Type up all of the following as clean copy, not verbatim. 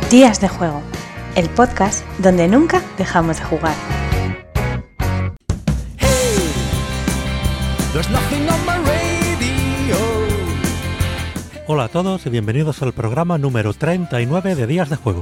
Días de Juego, el podcast donde nunca dejamos de jugar. Hola a todos y bienvenidos al programa número 39 de Días de Juego.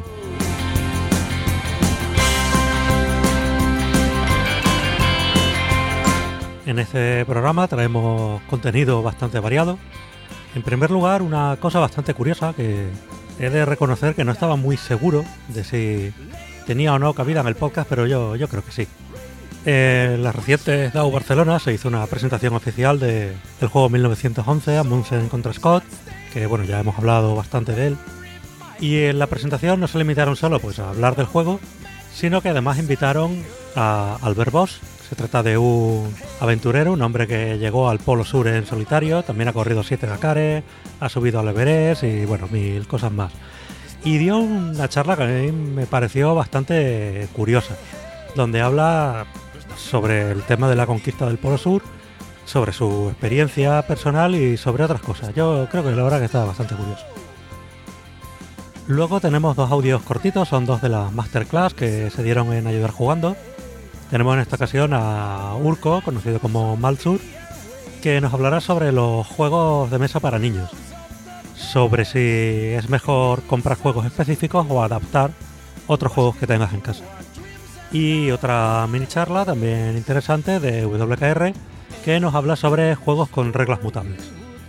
En este programa traemos contenido bastante variado. En primer lugar, una cosa bastante curiosa que he de reconocer que no estaba muy seguro de si tenía o no cabida en el podcast, pero yo creo que sí. En las recientes DAO Barcelona se hizo una presentación oficial del juego 1911, Amundsen contra Scott, que bueno, ya hemos hablado bastante de él. Y en la presentación no se limitaron solo pues a hablar del juego, sino que además invitaron a Albert Bosch. Se trata de un aventurero, un hombre que llegó al Polo Sur en solitario, también ha corrido 7 Dakares, ha subido al Everest y bueno, mil cosas más. Y dio una charla que a mí me pareció bastante curiosa, donde habla sobre el tema de la conquista del Polo Sur, sobre su experiencia personal y sobre otras cosas. Yo creo que la verdad que está bastante curioso. Luego tenemos dos audios cortitos, son dos de las masterclass que se dieron en Ayudar Jugando. Tenemos en esta ocasión a Urko, conocido como Malzur, que nos hablará sobre los juegos de mesa para niños, sobre si es mejor comprar juegos específicos o adaptar otros juegos que tengas en casa. Y otra mini charla también interesante de WKR, que nos habla sobre juegos con reglas mutables.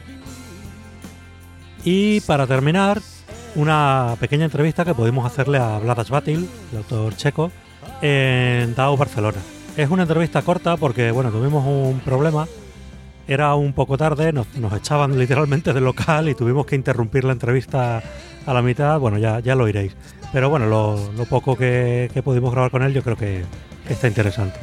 Y para terminar, una pequeña entrevista que pudimos hacerle a Vladas Vatil, el autor checo, en DAO Barcelona. Es una entrevista corta porque bueno, tuvimos un problema, era un poco tarde, nos echaban literalmente del local y tuvimos que interrumpir la entrevista a la mitad. Bueno, ya lo oiréis, pero bueno, lo poco que pudimos grabar con él yo creo que está interesante.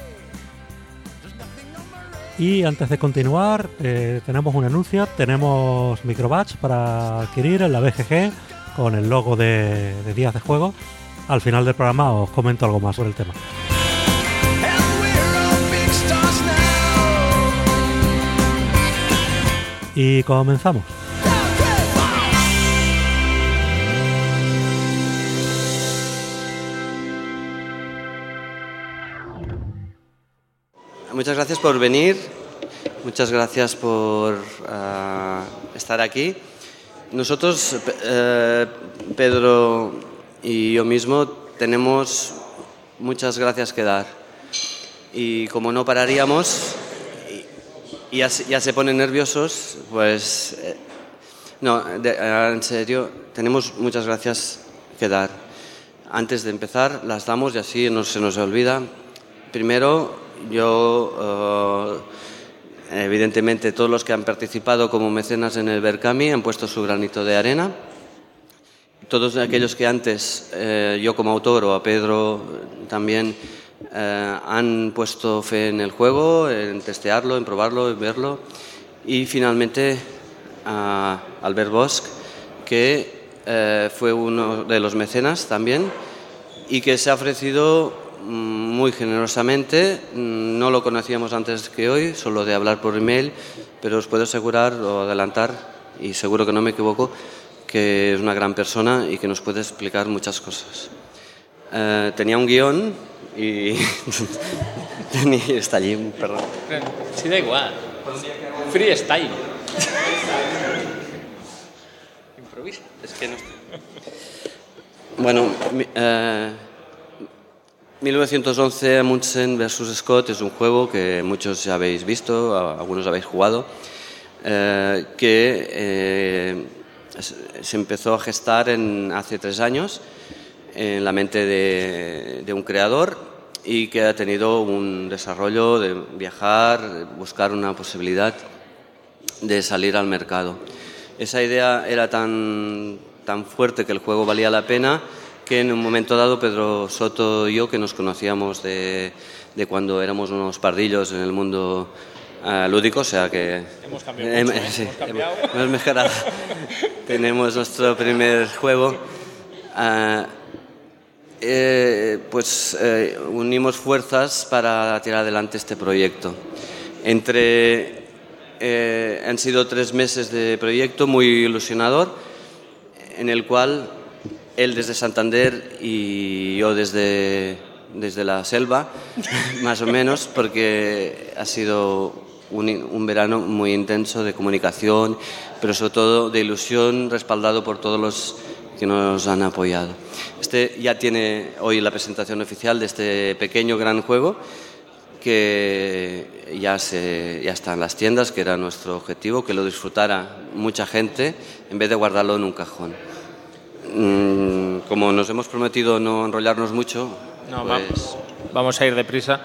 Y antes de continuar, tenemos un anuncio, tenemos microbatch para adquirir en la BGG con el logo de Días de Juego. Al final del programa os comento algo más sobre el tema. Y comenzamos. Muchas gracias por venir, muchas gracias por estar aquí. Nosotros, Pedro y yo mismo, tenemos muchas gracias que dar. Y como no pararíamos y ya se ponen nerviosos, pues en serio, tenemos muchas gracias que dar. Antes de empezar, las damos y así no se nos olvida. Primero, evidentemente todos los que han participado como mecenas en el Berkami han puesto su granito de arena. Todos aquellos que antes, yo como autor o a Pedro también, han puesto fe en el juego, en testearlo, en probarlo, en verlo. Y finalmente a Albert Bosch, que fue uno de los mecenas también y que se ha ofrecido muy generosamente. No lo conocíamos antes que hoy, solo de hablar por email, pero os puedo asegurar o adelantar, y seguro que no me equivoco, que es una gran persona y que nos puede explicar muchas cosas. Tenía un guión y está allí, perdón. Sí, da igual. Freestyle. Improvisa. Es que no estoy. Bueno, 1911 Amundsen vs Scott es un juego que muchos ya habéis visto, algunos habéis jugado, que se empezó a gestar hace 3 años en la mente de un creador y que ha tenido un desarrollo de viajar, buscar una posibilidad de salir al mercado. Esa idea era tan fuerte que el juego valía la pena que en un momento dado Pedro Soto y yo, que nos conocíamos de cuando éramos unos pardillos en el mundo lúdico, o sea que hemos cambiado mucho, sí, hemos cambiado. Hemos mejorado. Tenemos nuestro primer juego. Unimos fuerzas para tirar adelante este proyecto. Han sido 3 meses de proyecto muy ilusionador, en el cual Él desde Santander y yo desde la selva, más o menos, porque ha sido un verano muy intenso de comunicación, pero sobre todo de ilusión, respaldado por todos los que nos han apoyado. Ya tiene hoy la presentación oficial de este pequeño gran juego, que ya está en las tiendas, que era nuestro objetivo, que lo disfrutara mucha gente en vez de guardarlo en un cajón. Como nos hemos prometido no enrollarnos mucho, pues... Vamos a ir deprisa.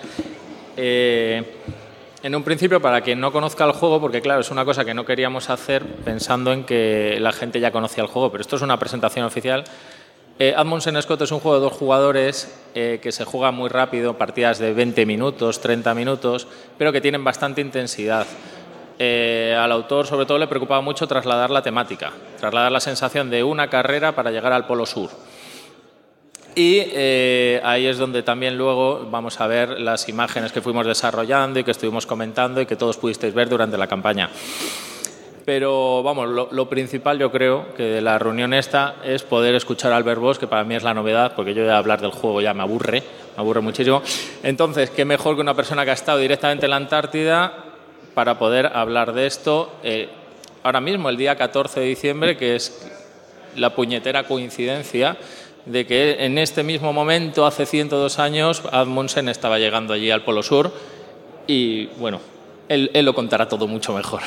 En un principio, para quien no conozca el juego, porque claro, es una cosa que no queríamos hacer pensando en que la gente ya conocía el juego, pero esto es una presentación oficial. Amundsen Scott es un juego de 2 jugadores que se juega muy rápido, partidas de 20 minutos, 30 minutos, pero que tienen bastante intensidad. Al autor, sobre todo, le preocupaba mucho trasladar la temática, trasladar la sensación de una carrera para llegar al Polo Sur. Y ahí es donde también luego vamos a ver las imágenes que fuimos desarrollando y que estuvimos comentando y que todos pudisteis ver durante la campaña. Pero vamos, lo principal yo creo que de la reunión esta es poder escuchar a Albert Bosch, que para mí es la novedad, porque yo de hablar del juego ya me aburre muchísimo. Entonces, qué mejor que una persona que ha estado directamente en la Antártida para poder hablar de esto ahora mismo, el día 14 de diciembre, que es la puñetera coincidencia de que en este mismo momento, hace 102 años, Amundsen estaba llegando allí al Polo Sur y, bueno, él lo contará todo mucho mejor.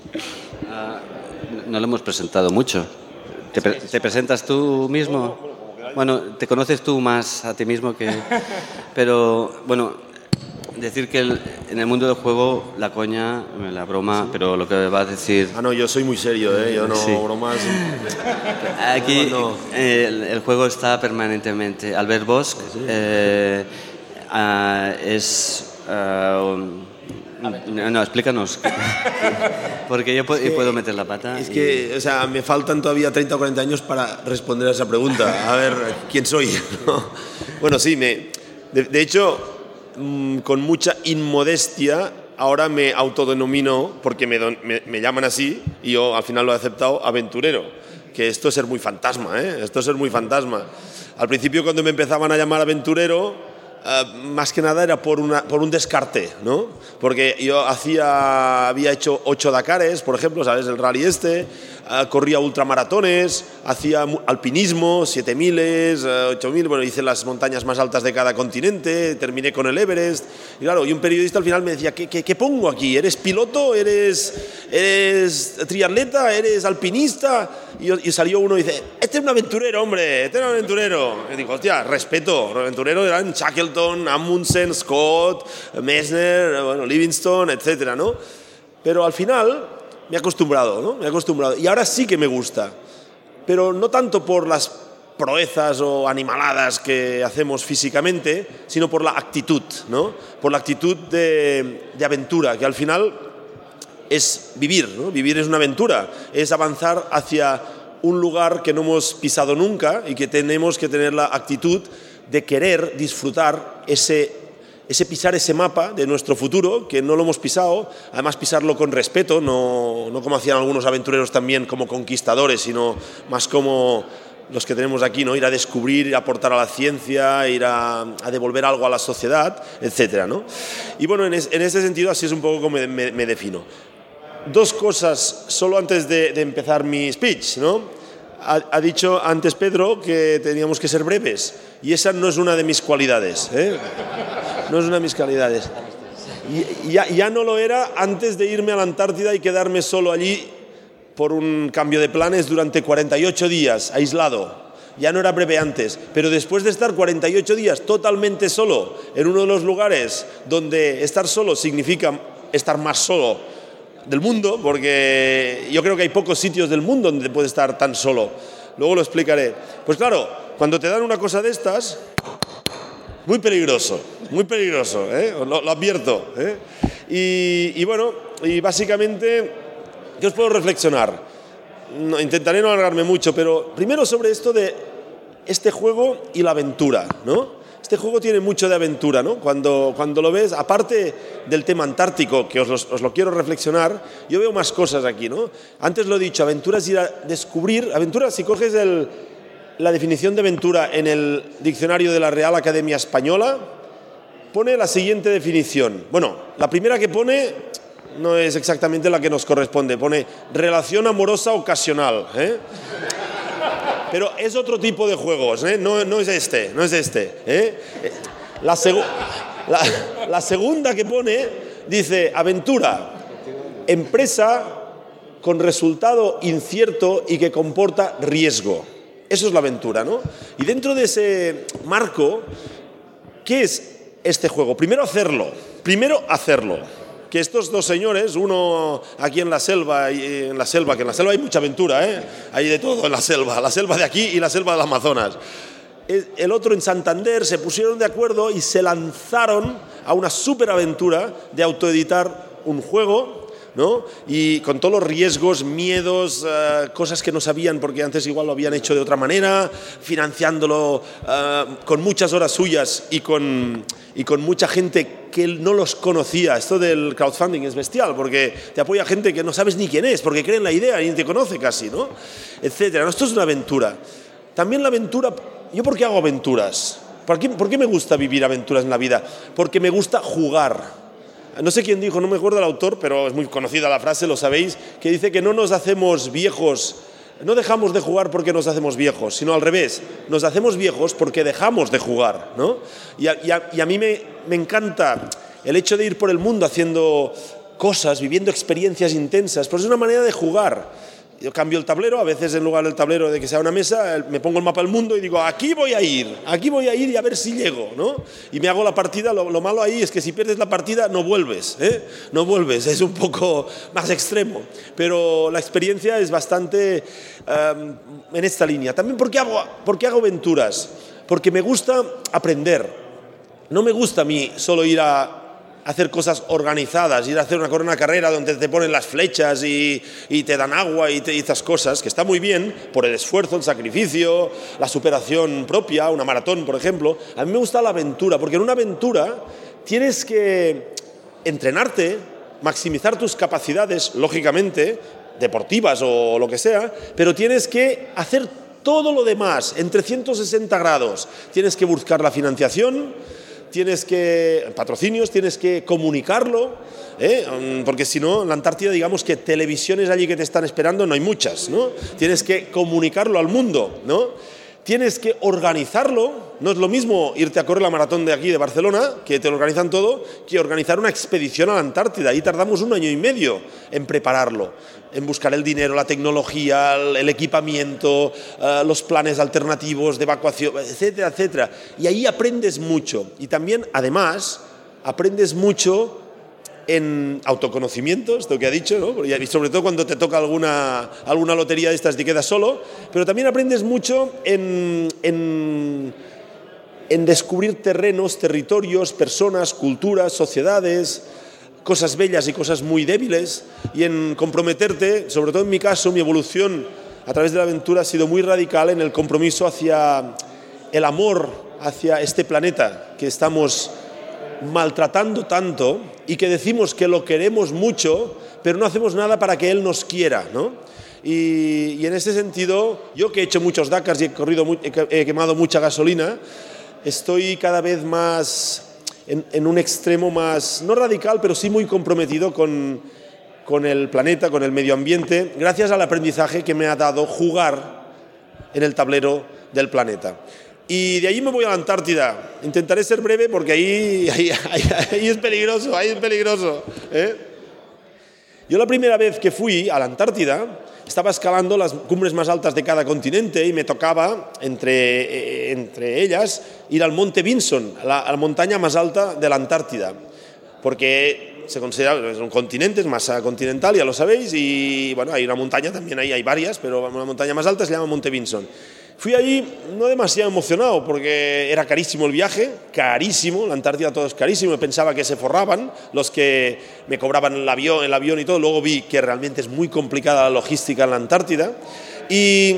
No lo hemos presentado mucho. ¿Te presentas tú mismo? Bueno, te conoces tú más a ti mismo que... Pero, bueno, decir que en el mundo del juego la coña, la broma, pero lo que va a decir... No, yo soy muy serio, yo no bromas. Aquí el juego está permanentemente. Albert Bosch es... No, explícanos. Porque yo puedo meter la pata. Es que, o sea, me faltan todavía 30 o 40 años para responder a esa pregunta. A ver, ¿quién soy? Bueno, sí, de hecho, con mucha inmodestia, ahora me autodenomino, porque me llaman así, y yo al final lo he aceptado, aventurero. Que esto es ser muy fantasma, Esto es ser muy fantasma. Al principio, cuando me empezaban a llamar aventurero, más que nada era por un descarte, ¿no? Porque yo había hecho 8 Dakares, por ejemplo, ¿sabes? El rally corría ultramaratones, hacía alpinismo, 7000, 8000, bueno, hice las montañas más altas de cada continente, terminé con el Everest, y claro, y un periodista al final me decía, ¿qué pongo aquí? ¿Eres piloto? ¿Eres triatleta? ¿Eres alpinista? Y salió uno y dice, este es un aventurero, hombre, este es un aventurero. Y digo, hostia, respeto, los aventureros eran Shackleton, Amundsen, Scott, Messner, bueno, Livingstone, etcétera, ¿no? Pero al final me he acostumbrado, ¿no? Me he acostumbrado. Y ahora sí que me gusta. Pero no tanto por las proezas o animaladas que hacemos físicamente, sino por la actitud, ¿no? Por la actitud de aventura, que al final es vivir, ¿no? Vivir es una aventura, es avanzar hacia un lugar que no hemos pisado nunca y que tenemos que tener la actitud de querer disfrutar ese pisar ese mapa de nuestro futuro, que no lo hemos pisado, además pisarlo con respeto, no como hacían algunos aventureros también como conquistadores, sino más como los que tenemos aquí, ¿no? Ir a descubrir, ir a aportar a la ciencia, ir a devolver algo a la sociedad, etcétera, ¿no? Y bueno, en ese sentido así es un poco como me defino. 2 cosas solo antes de empezar mi speech, ¿no? Ha dicho antes Pedro que teníamos que ser breves y esa no es una de mis cualidades, No es una de mis cualidades. Ya no lo era antes de irme a la Antártida y quedarme solo allí por un cambio de planes durante 48 días, aislado. Ya no era breve antes, pero después de estar 48 días totalmente solo en uno de los lugares donde estar solo significa estar más solo del mundo, porque yo creo que hay pocos sitios del mundo donde puedes estar tan solo. Luego lo explicaré. Pues claro, cuando te dan una cosa de estas, muy peligroso, lo advierto, Y bueno, y básicamente, ¿qué os puedo reflexionar? Intentaré no alargarme mucho, pero primero sobre esto de este juego y la aventura, ¿no? Este juego tiene mucho de aventura, ¿no? Cuando lo ves, aparte del tema antártico, que os lo quiero reflexionar, yo veo más cosas aquí, ¿no? Antes lo he dicho, aventuras ir a descubrir, aventuras si coges la definición de aventura en el diccionario de la Real Academia Española, pone la siguiente definición. Bueno, la primera que pone no es exactamente la que nos corresponde, pone relación amorosa ocasional, ¿eh? Pero es otro tipo de juegos, ¿eh? No es este, ¿eh? La segunda que pone dice aventura, empresa con resultado incierto y que comporta riesgo. Eso es la aventura, ¿no? Y dentro de ese marco, ¿qué es este juego? Primero hacerlo. Que estos dos señores, uno aquí en la selva, que en la selva hay mucha aventura, ¿eh? Hay de todo en la selva de aquí y la selva del Amazonas. El otro en Santander, se pusieron de acuerdo y se lanzaron a una superaventura de autoeditar un juego, ¿no? Y con todos los riesgos, miedos, cosas que no sabían porque antes igual lo habían hecho de otra manera, financiándolo con muchas horas suyas y con mucha gente que no los conocía. Esto del crowdfunding es bestial porque te apoya gente que no sabes ni quién es porque cree en la idea y ni te conoce casi, ¿no? Etcétera. Esto es una aventura. También la aventura. ¿Yo por qué hago aventuras? ¿Por qué me gusta vivir aventuras en la vida? Porque me gusta jugar. No sé quién dijo, no me acuerdo el autor, pero es muy conocida la frase, lo sabéis, que dice que no nos hacemos viejos, no dejamos de jugar porque nos hacemos viejos, sino al revés, nos hacemos viejos porque dejamos de jugar, ¿no? Y a mí me encanta el hecho de ir por el mundo haciendo cosas, viviendo experiencias intensas, pues es una manera de jugar. Yo cambio el tablero, a veces en lugar del tablero de que sea una mesa, me pongo el mapa del mundo y digo, aquí voy a ir y a ver si llego, ¿no? Y me hago la partida. Lo malo ahí es que si pierdes la partida no vuelves, ¿eh? No vuelves, es un poco más extremo. Pero la experiencia es bastante en esta línea. También, ¿por qué hago aventuras? Porque me gusta aprender. No me gusta a mí solo ir a hacer cosas organizadas, ir a hacer una carrera donde te ponen las flechas y te dan agua y estas cosas, que está muy bien por el esfuerzo, el sacrificio, la superación propia, una maratón, por ejemplo. A mí me gusta la aventura, porque en una aventura tienes que entrenarte, maximizar tus capacidades, lógicamente, deportivas o lo que sea, pero tienes que hacer todo lo demás en 360 grados. Tienes que buscar la financiación, patrocinios, tienes que comunicarlo, porque si no, en la Antártida, digamos que televisiones allí que te están esperando no hay muchas, ¿no? Tienes que comunicarlo al mundo, ¿no? Tienes que organizarlo. No es lo mismo irte a correr la maratón de aquí, de Barcelona, que te lo organizan todo, que organizar una expedición a la Antártida. Ahí tardamos 1 año y medio en prepararlo, en buscar el dinero, la tecnología, el equipamiento, los planes alternativos de evacuación, etcétera, etcétera. Y ahí aprendes mucho. Y también, además, aprendes mucho en autoconocimiento, esto que ha dicho, ¿no? Y sobre todo cuando te toca alguna lotería de estas y quedas solo, pero también aprendes mucho en descubrir terrenos, territorios, personas, culturas, sociedades, cosas bellas y cosas muy débiles, y en comprometerte. Sobre todo en mi caso, mi evolución a través de la aventura ha sido muy radical en el compromiso hacia el amor, hacia este planeta que estamos maltratando tanto y que decimos que lo queremos mucho, pero no hacemos nada para que él nos quiera, ¿no? Y en ese sentido, yo que he hecho muchos Dakars y he quemado mucha gasolina, estoy cada vez más en un extremo más, no radical, pero sí muy comprometido con el planeta, con el medio ambiente, gracias al aprendizaje que me ha dado jugar en el tablero del planeta. Y de allí me voy a la Antártida. Intentaré ser breve porque ahí es peligroso, ¿eh? Yo la primera vez que fui a la Antártida estaba escalando las cumbres más altas de cada continente y me tocaba, entre ellas, ir al Monte Vinson, a la montaña más alta de la Antártida, porque se considera, es un continente, es masa continental, ya lo sabéis, y bueno, hay una montaña, también ahí hay varias, pero una montaña más alta se llama Monte Vinson. Fui allí no demasiado emocionado porque era carísimo el viaje, carísimo, la Antártida todo es carísimo, pensaba que se forraban los que me cobraban el avión y todo, luego vi que realmente es muy complicada la logística en la Antártida y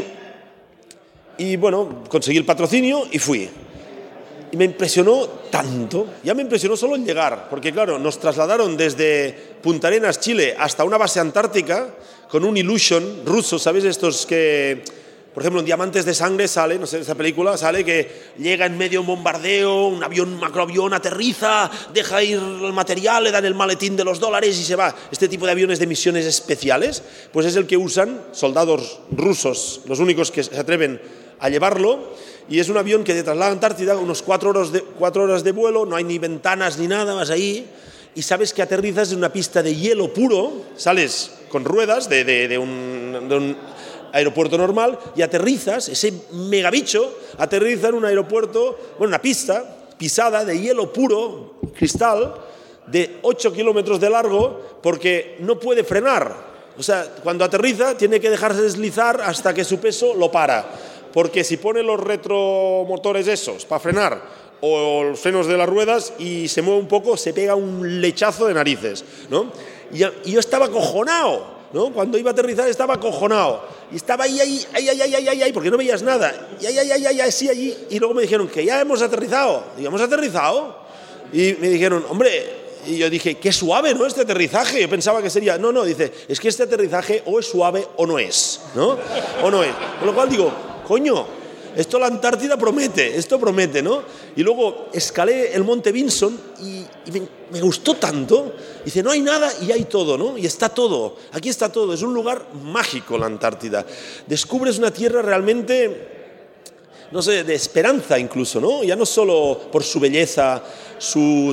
bueno, conseguí el patrocinio y fui. Y me impresionó tanto, ya me impresionó solo el llegar, porque claro, nos trasladaron desde Punta Arenas, Chile, hasta una base antártica con un Illusion ruso, ¿sabéis estos que Por ejemplo, en Diamantes de Sangre sale, no sé, esa película sale que llega en medio de un bombardeo, un macroavión aterriza, deja ir el material, le dan el maletín de los dólares y se va. Este tipo de aviones de misiones especiales, pues es el que usan soldados rusos, los únicos que se atreven a llevarlo, y es un avión que te traslada a Antártida, unos 4 horas de vuelo, no hay ni ventanas ni nada, vas ahí, y sabes que aterrizas en una pista de hielo puro, sales con ruedas de un aeropuerto normal y aterrizas, ese megabicho aterriza en un aeropuerto, bueno, una pista pisada de hielo puro, cristal, de 8 kilómetros de largo, porque no puede frenar. O sea, cuando aterriza tiene que dejarse deslizar hasta que su peso lo para, porque si pone los retromotores esos para frenar o los frenos de las ruedas y se mueve un poco, se pega un lechazo de narices, ¿no? Y yo estaba acojonado, ¿no? Cuando iba a aterrizar estaba acojonado. Y estaba ahí, porque no veías nada. Y así allí. Y luego me dijeron que ya hemos aterrizado. Digo, ¿hemos aterrizado? Y me dijeron, hombre, y yo dije, qué suave, ¿no? Este aterrizaje. Yo pensaba que sería, no, dice, es que este aterrizaje o es suave o no es, ¿no? O no es. Con lo cual digo, coño, esto la Antártida promete, esto promete, ¿no? Y luego escalé el Monte Vinson y me gustó tanto. Dice, no hay nada y hay todo, ¿no? Y está todo, aquí está todo. Es un lugar mágico la Antártida. Descubres una tierra realmente, no sé, de esperanza incluso, ¿no? Ya no solo por su belleza, su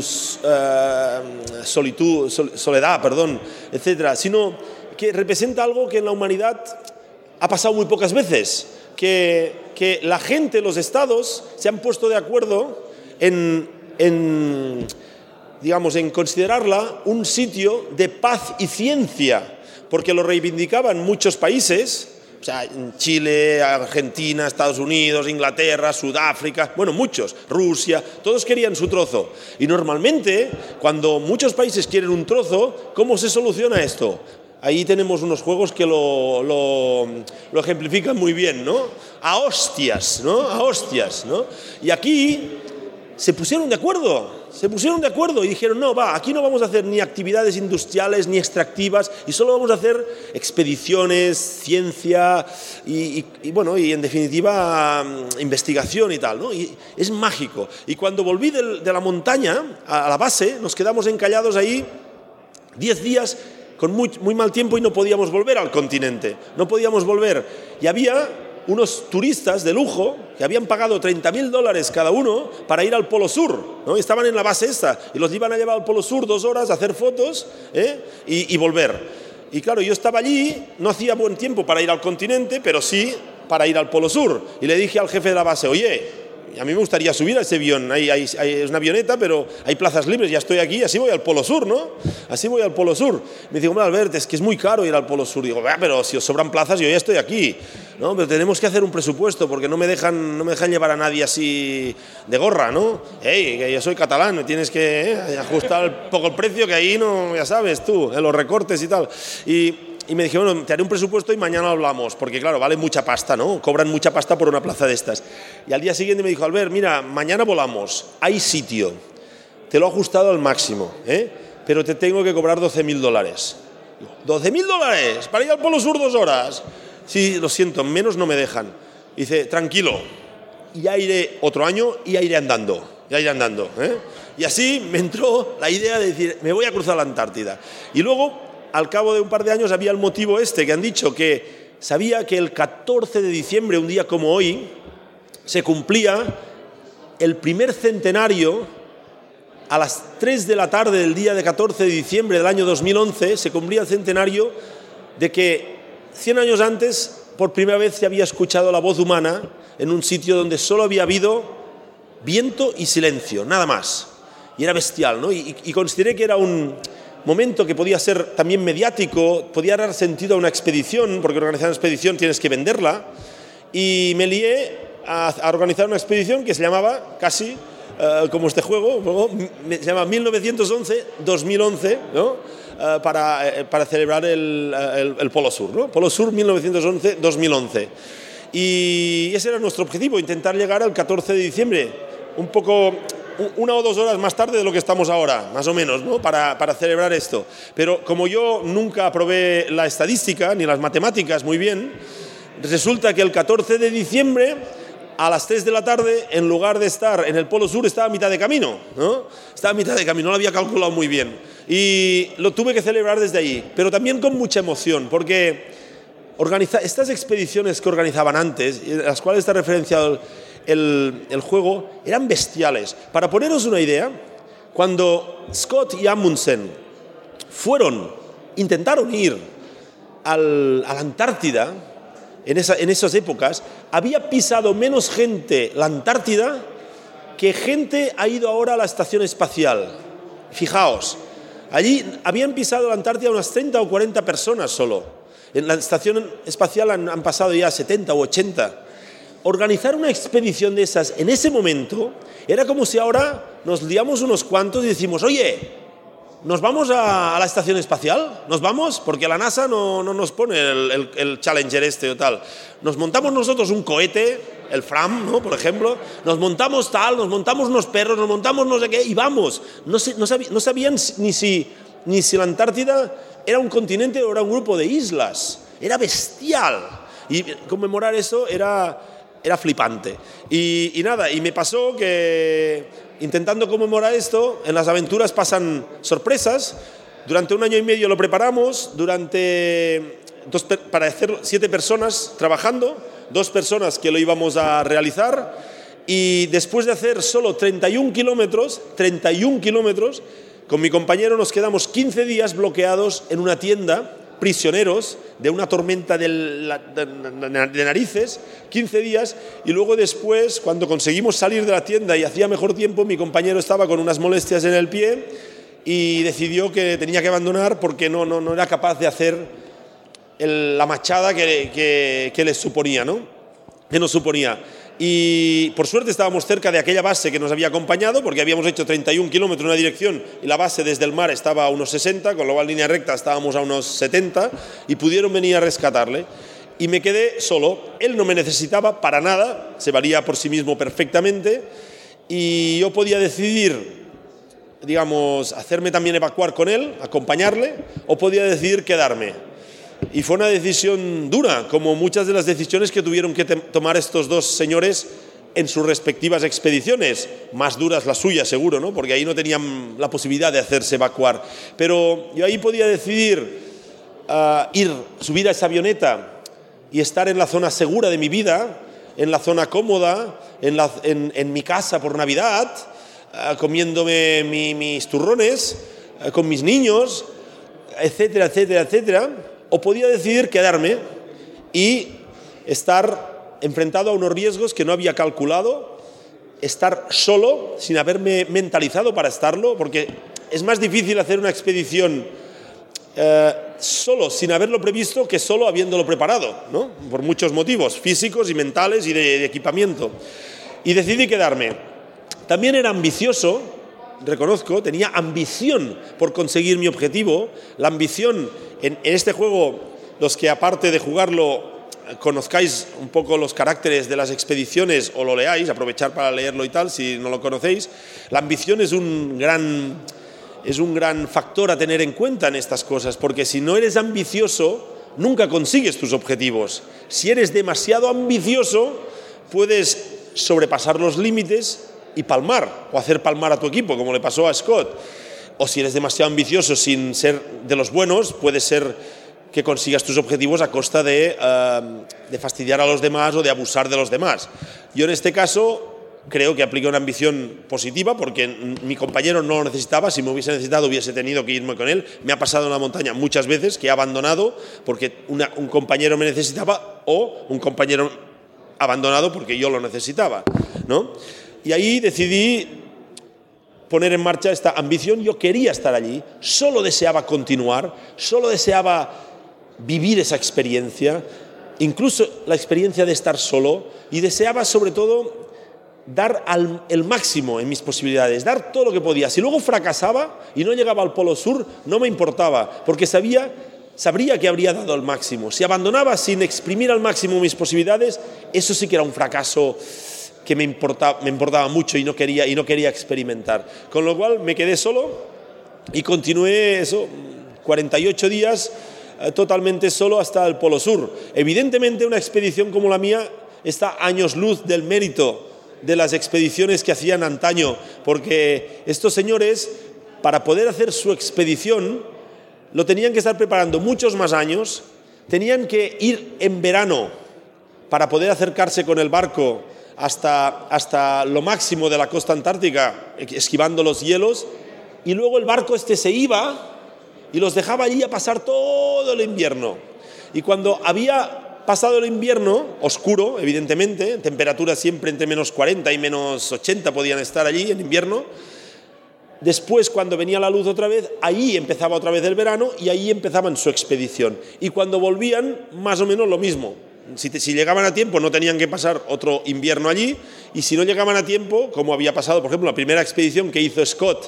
soledad, etcétera, sino que representa algo que en la humanidad ha pasado muy pocas veces. Que la gente, los estados, se han puesto de acuerdo en considerarla un sitio de paz y ciencia, porque lo reivindicaban muchos países, o sea, Chile, Argentina, Estados Unidos, Inglaterra, Sudáfrica, bueno, muchos, Rusia, todos querían su trozo. Y normalmente, cuando muchos países quieren un trozo, ¿cómo se soluciona esto? Ahí tenemos unos juegos que lo ejemplifican muy bien, ¿no? A hostias, ¿no? Y aquí se pusieron de acuerdo y dijeron, no, aquí no vamos a hacer ni actividades industriales ni extractivas y solo vamos a hacer expediciones, ciencia y en definitiva investigación y tal, ¿no? Y es mágico. Y cuando volví de la montaña a la base, nos quedamos encallados ahí 10 días con muy mal tiempo y no podíamos volver al continente, no podíamos volver. Y había unos turistas de lujo que habían pagado $30,000 cada uno para ir al Polo Sur, ¿no? Estaban en la base esta y los iban a llevar al Polo Sur 2 horas a hacer fotos y volver. Y claro, yo estaba allí, no hacía buen tiempo para ir al continente, pero sí para ir al Polo Sur. Y le dije al jefe de la base, oye, a mí me gustaría subir a ese avión, es una avioneta, pero hay plazas libres, ya estoy aquí, así voy al Polo Sur, ¿no? Así voy al Polo Sur. Me dice, hombre, Albert, es que es muy caro ir al Polo Sur. Digo, pero si os sobran plazas, yo ya estoy aquí, ¿no? Pero tenemos que hacer un presupuesto, porque no me dejan llevar a nadie así de gorra, ¿no? Que yo soy catalán, me tienes que ajustar un poco el precio, que ahí no, ya sabes tú, los recortes y tal. Y me dije, bueno, te haré un presupuesto y mañana hablamos, porque claro, vale mucha pasta, ¿no? Cobran mucha pasta por una plaza de estas. Y al día siguiente me dijo, Albert, mira, mañana volamos, hay sitio, te lo he ajustado al máximo, pero te tengo que cobrar $12,000. ¿$12,000 para ir al Polo Sur 2 horas? Sí, lo siento, menos no me dejan. Dice, tranquilo, ya iré otro año y ya iré andando. Y así me entró la idea de decir, me voy a cruzar la Antártida. Y luego, al cabo de un par de años, había el motivo que han dicho, que sabía que el 14 de diciembre, un día como hoy, se cumplía el primer centenario. A las 3 de la tarde del día de 14 de diciembre del año 2011, se cumplía el centenario de que 100 años antes, por primera vez, se había escuchado la voz humana en un sitio donde solo había habido viento y silencio, nada más. Y era bestial, ¿no? Y consideré que era un momento que podía ser también mediático, podía dar sentido a una expedición, porque organizar una expedición tienes que venderla, y me lié a organizar una expedición que se llamaba casi como este juego, se llama 1911-2011, ¿no? Para celebrar el Polo Sur, ¿no? Polo Sur 1911-2011. Y ese era nuestro objetivo, intentar llegar al 14 de diciembre, un poco 1 o 2 horas más tarde de lo que estamos ahora, más o menos, ¿no? Para celebrar esto. Pero como yo nunca aprobé la estadística ni las matemáticas muy bien, Resulta que el 14 de diciembre, a las 3 de la tarde, en lugar de estar en el Polo Sur, estaba a mitad de camino, ¿no? Estaba a mitad de camino, no lo había calculado muy bien. Y lo tuve que celebrar desde ahí, pero también con mucha emoción, porque estas expediciones que organizaban antes, en las cuales está referenciado el juego, eran bestiales. Para poneros una idea, cuando Scott y Amundsen intentaron ir a la Antártida, en esas épocas, había pisado menos gente la Antártida que gente ha ido ahora a la estación espacial. Fijaos, allí habían pisado la Antártida unas 30 o 40 personas solo. En la estación espacial han pasado ya 70 o 80. Organizar una expedición de esas en ese momento era como si ahora nos liamos unos cuantos y decimos, oye, ¿nos vamos a la estación espacial? ¿Nos vamos? Porque la NASA no nos pone el Challenger o tal. Nos montamos nosotros un cohete, el Fram, ¿no? Por ejemplo. Nos montamos nos montamos unos perros, nos montamos no sé qué y vamos. No sabían ni si la Antártida era un continente o era un grupo de islas. Era bestial. Y conmemorar eso era flipante. Y nada, y me pasó que intentando conmemorar esto, en las aventuras pasan sorpresas. Durante 1 año y medio lo preparamos, para hacer 7 personas trabajando, 2 personas que lo íbamos a realizar, y después de hacer solo 31 kilómetros, con mi compañero nos quedamos 15 días bloqueados en una tienda, prisioneros de una tormenta de narices, 15 días, y luego después, cuando conseguimos salir de la tienda y hacía mejor tiempo, mi compañero estaba con unas molestias en el pie y decidió que tenía que abandonar porque no era capaz de hacer la machada que les suponía, ¿no? Que nos suponía. Y por suerte estábamos cerca de aquella base que nos había acompañado, porque habíamos hecho 31 kilómetros en una dirección y la base desde el mar estaba a unos 60, con lo cual en línea recta estábamos a unos 70 y pudieron venir a rescatarle. Y me quedé solo. Él no me necesitaba para nada, se valía por sí mismo perfectamente y yo podía decidir, digamos, hacerme también evacuar con él, acompañarle, o podía decidir quedarme. Y fue una decisión dura, como muchas de las decisiones que tuvieron que tomar estos dos señores en sus respectivas expediciones. Más duras la suya, seguro, ¿no? Porque ahí no tenían la posibilidad de hacerse evacuar. Pero yo ahí podía decidir subir a esa avioneta y estar en la zona segura de mi vida, en la zona cómoda, en mi casa por Navidad, comiéndome mis turrones, con mis niños, etcétera, etcétera, etcétera. O podía decidir quedarme y estar enfrentado a unos riesgos que no había calculado, estar solo, sin haberme mentalizado para estarlo, porque es más difícil hacer una expedición solo, sin haberlo previsto, que solo habiéndolo preparado, ¿no? Por muchos motivos, físicos y mentales y de equipamiento. Y decidí quedarme. También era ambicioso, reconozco, tenía ambición por conseguir mi objetivo. La ambición en este juego, los que aparte de jugarlo conozcáis un poco los caracteres de las expediciones o lo leáis, aprovechar para leerlo y tal, si no lo conocéis, la ambición es un gran factor a tener en cuenta en estas cosas, porque si no eres ambicioso, nunca consigues tus objetivos. Si eres demasiado ambicioso, puedes sobrepasar los límites y palmar, o hacer palmar a tu equipo, como le pasó a Scott. O si eres demasiado ambicioso sin ser de los buenos, puede ser que consigas tus objetivos a costa de fastidiar a los demás o de abusar de los demás. Yo en este caso creo que apliqué una ambición positiva porque mi compañero no lo necesitaba. Si me hubiese necesitado hubiese tenido que irme con él. Me ha pasado en la montaña muchas veces que he abandonado porque un compañero me necesitaba o un compañero abandonado porque yo lo necesitaba, ¿no? Y ahí decidí poner en marcha esta ambición. Yo quería estar allí, solo deseaba continuar, solo deseaba vivir esa experiencia, incluso la experiencia de estar solo, y deseaba sobre todo dar el máximo en mis posibilidades, dar todo lo que podía. Si luego fracasaba y no llegaba al Polo Sur, no me importaba, porque sabría que habría dado el máximo. Si abandonaba sin exprimir al máximo mis posibilidades, eso sí que era un fracaso que me importaba mucho y no quería experimentar. Con lo cual me quedé solo y continué 48 días totalmente solo hasta el Polo Sur. Evidentemente, una expedición como la mía está años luz del mérito de las expediciones que hacían antaño, porque estos señores, para poder hacer su expedición, lo tenían que estar preparando muchos más años, tenían que ir en verano para poder acercarse con el barco hasta lo máximo de la costa antártica, esquivando los hielos, y luego el barco se iba y los dejaba allí a pasar todo el invierno. Y cuando había pasado el invierno, oscuro, evidentemente, temperaturas siempre entre menos 40 y menos 80 podían estar allí en invierno, después, cuando venía la luz otra vez, ahí empezaba otra vez el verano y ahí empezaban su expedición. Y cuando volvían, más o menos lo mismo. Si llegaban a tiempo, no tenían que pasar otro invierno allí, y si no llegaban a tiempo, como había pasado, por ejemplo, la primera expedición que hizo Scott,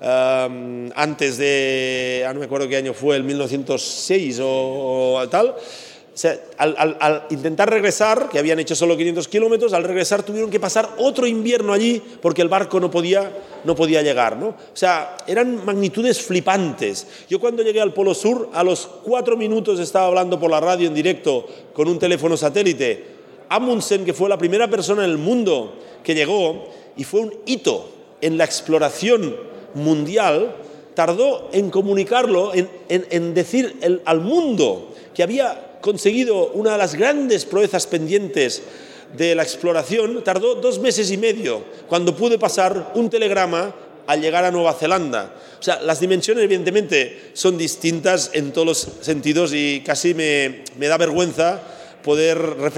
antes de, no me acuerdo qué año fue, el 1906 o tal, o sea, al intentar regresar, que habían hecho solo 500 kilómetros, al regresar tuvieron que pasar otro invierno allí porque el barco no podía llegar, ¿no? O sea, eran magnitudes flipantes. Yo cuando llegué al Polo Sur, a los 4 minutos estaba hablando por la radio en directo con un teléfono satélite. Amundsen, que fue la primera persona en el mundo que llegó, y fue un hito en la exploración mundial, tardó en comunicarlo, en decir al mundo que había conseguido una de las grandes proezas pendientes de la exploración. Tardó 2 meses y medio cuando pude pasar un telegrama al llegar a Nueva Zelanda. O sea, las dimensiones evidentemente son distintas en todos los sentidos, y casi me da vergüenza poder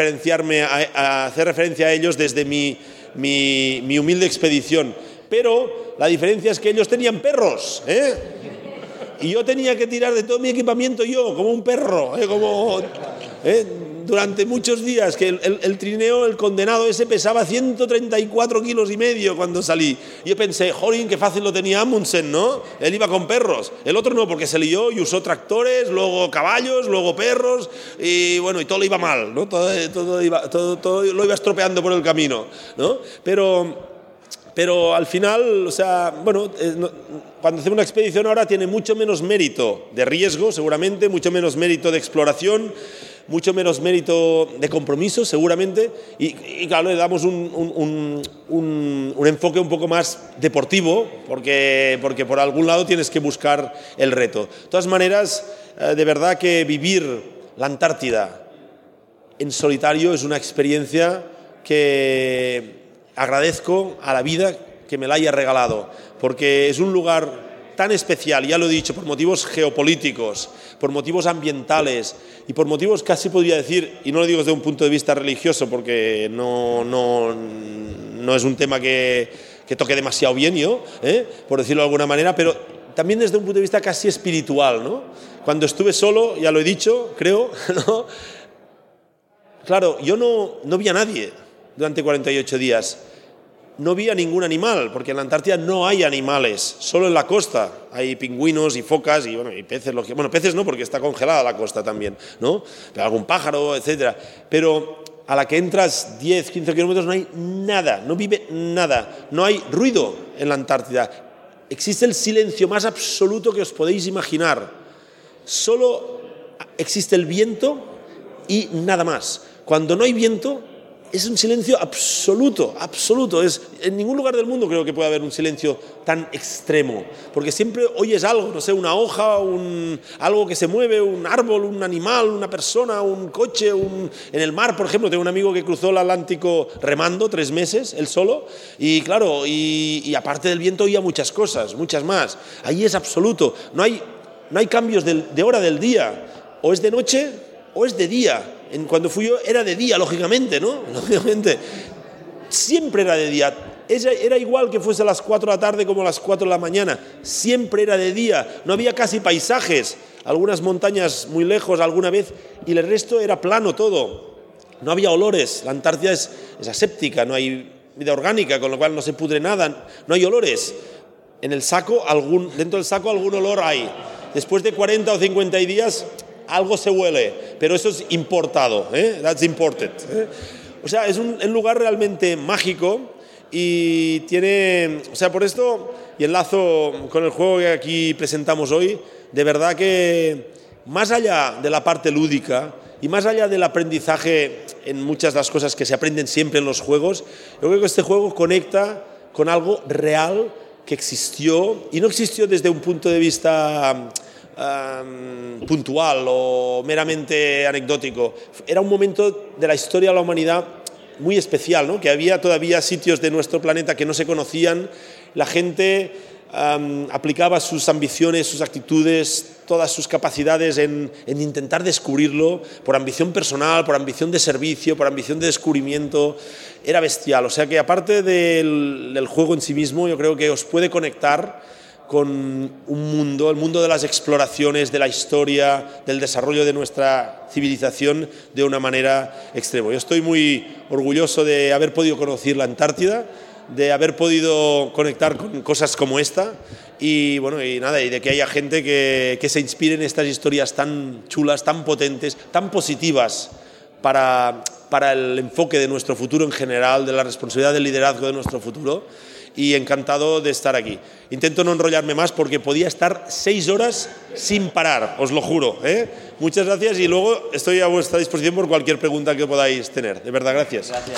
hacer referencia a ellos desde mi humilde expedición. Pero la diferencia es que ellos tenían perros, y yo tenía que tirar de todo mi equipamiento yo, como un perro, durante muchos días, que el trineo, el condenado ese, pesaba 134 kilos y medio cuando salí. Yo pensé, jolín, qué fácil lo tenía Amundsen, ¿no? Él iba con perros. El otro no, porque se lió y usó tractores, luego caballos, luego perros, y bueno, y todo le iba mal, ¿no? Todo lo iba estropeando por el camino, ¿no? Pero al final, o sea, bueno, cuando hacemos una expedición ahora tiene mucho menos mérito de riesgo, seguramente, mucho menos mérito de exploración, mucho menos mérito de compromiso, seguramente, y claro, le damos un enfoque un poco más deportivo, porque por algún lado tienes que buscar el reto. De todas maneras, de verdad que vivir la Antártida en solitario es una experiencia que agradezco a la vida que me la haya regalado, porque es un lugar tan especial, ya lo he dicho, por motivos geopolíticos, por motivos ambientales y por motivos, casi podría decir, y no lo digo desde un punto de vista religioso, porque no es un tema que toque demasiado bien yo, por decirlo de alguna manera, pero también desde un punto de vista casi espiritual, ¿no? Cuando estuve solo, ya lo he dicho, creo, ¿no? Claro, yo no vi a nadie durante 48 días. No vi a ningún animal, porque en la Antártida no hay animales, solo en la costa hay pingüinos y focas y peces. Bueno, peces no, porque está congelada la costa también, ¿no? Pero algún pájaro, etcétera. Pero a la que entras 10, 15 kilómetros no hay nada, no vive nada, no hay ruido en la Antártida. Existe el silencio más absoluto que os podéis imaginar. Solo existe el viento y nada más. Cuando no hay viento, es un silencio absoluto, absoluto. En ningún lugar del mundo creo que pueda haber un silencio tan extremo, porque siempre oyes algo, no sé, una hoja, algo que se mueve, un árbol, un animal, una persona, un coche, en el mar, por ejemplo. Tengo un amigo que cruzó el Atlántico remando 3 meses, él solo, y claro, y aparte del viento oía muchas cosas, muchas más. Ahí es absoluto, no hay cambios de hora del día, o es de noche o es de día. Cuando fui yo era de día, lógicamente, ¿no? Lógicamente. Siempre era de día. Era igual que fuese a las 4 de la tarde como a las 4 de la mañana. Siempre era de día. No había casi paisajes. Algunas montañas muy lejos alguna vez, y el resto era plano todo. No había olores. La Antártida es aséptica, no hay vida orgánica, con lo cual no se pudre nada. No hay olores. En el saco, dentro del saco algún olor hay. Después de 40 o 50 días, algo se huele, pero eso es importado, that's imported. O sea, es un lugar realmente mágico, y tiene, o sea, por esto, y enlazo con el juego que aquí presentamos hoy, de verdad que más allá de la parte lúdica y más allá del aprendizaje en muchas de las cosas que se aprenden siempre en los juegos, yo creo que este juego conecta con algo real que existió, y no existió desde un punto de vista puntual o meramente anecdótico. Era un momento de la historia de la humanidad muy especial, ¿no? Que había todavía sitios de nuestro planeta que no se conocían, la gente aplicaba sus ambiciones, sus actitudes, todas sus capacidades en intentar descubrirlo, por ambición personal, por ambición de servicio, por ambición de descubrimiento. Era bestial, o sea que aparte del juego en sí mismo, yo creo que os puede conectar con un mundo, el mundo de las exploraciones, de la historia, del desarrollo de nuestra civilización de una manera extrema. Yo estoy muy orgulloso de haber podido conocer la Antártida, de haber podido conectar con cosas como esta y bueno, y nada, y de que haya gente que se inspire en estas historias tan chulas, tan potentes, tan positivas para el enfoque de nuestro futuro en general, de la responsabilidad del liderazgo de nuestro futuro. Y encantado de estar aquí. Intento no enrollarme más porque podía estar 6 horas sin parar, os lo juro, ¿eh? Muchas gracias y luego estoy a vuestra disposición por cualquier pregunta que podáis tener. De verdad, gracias. Gracias.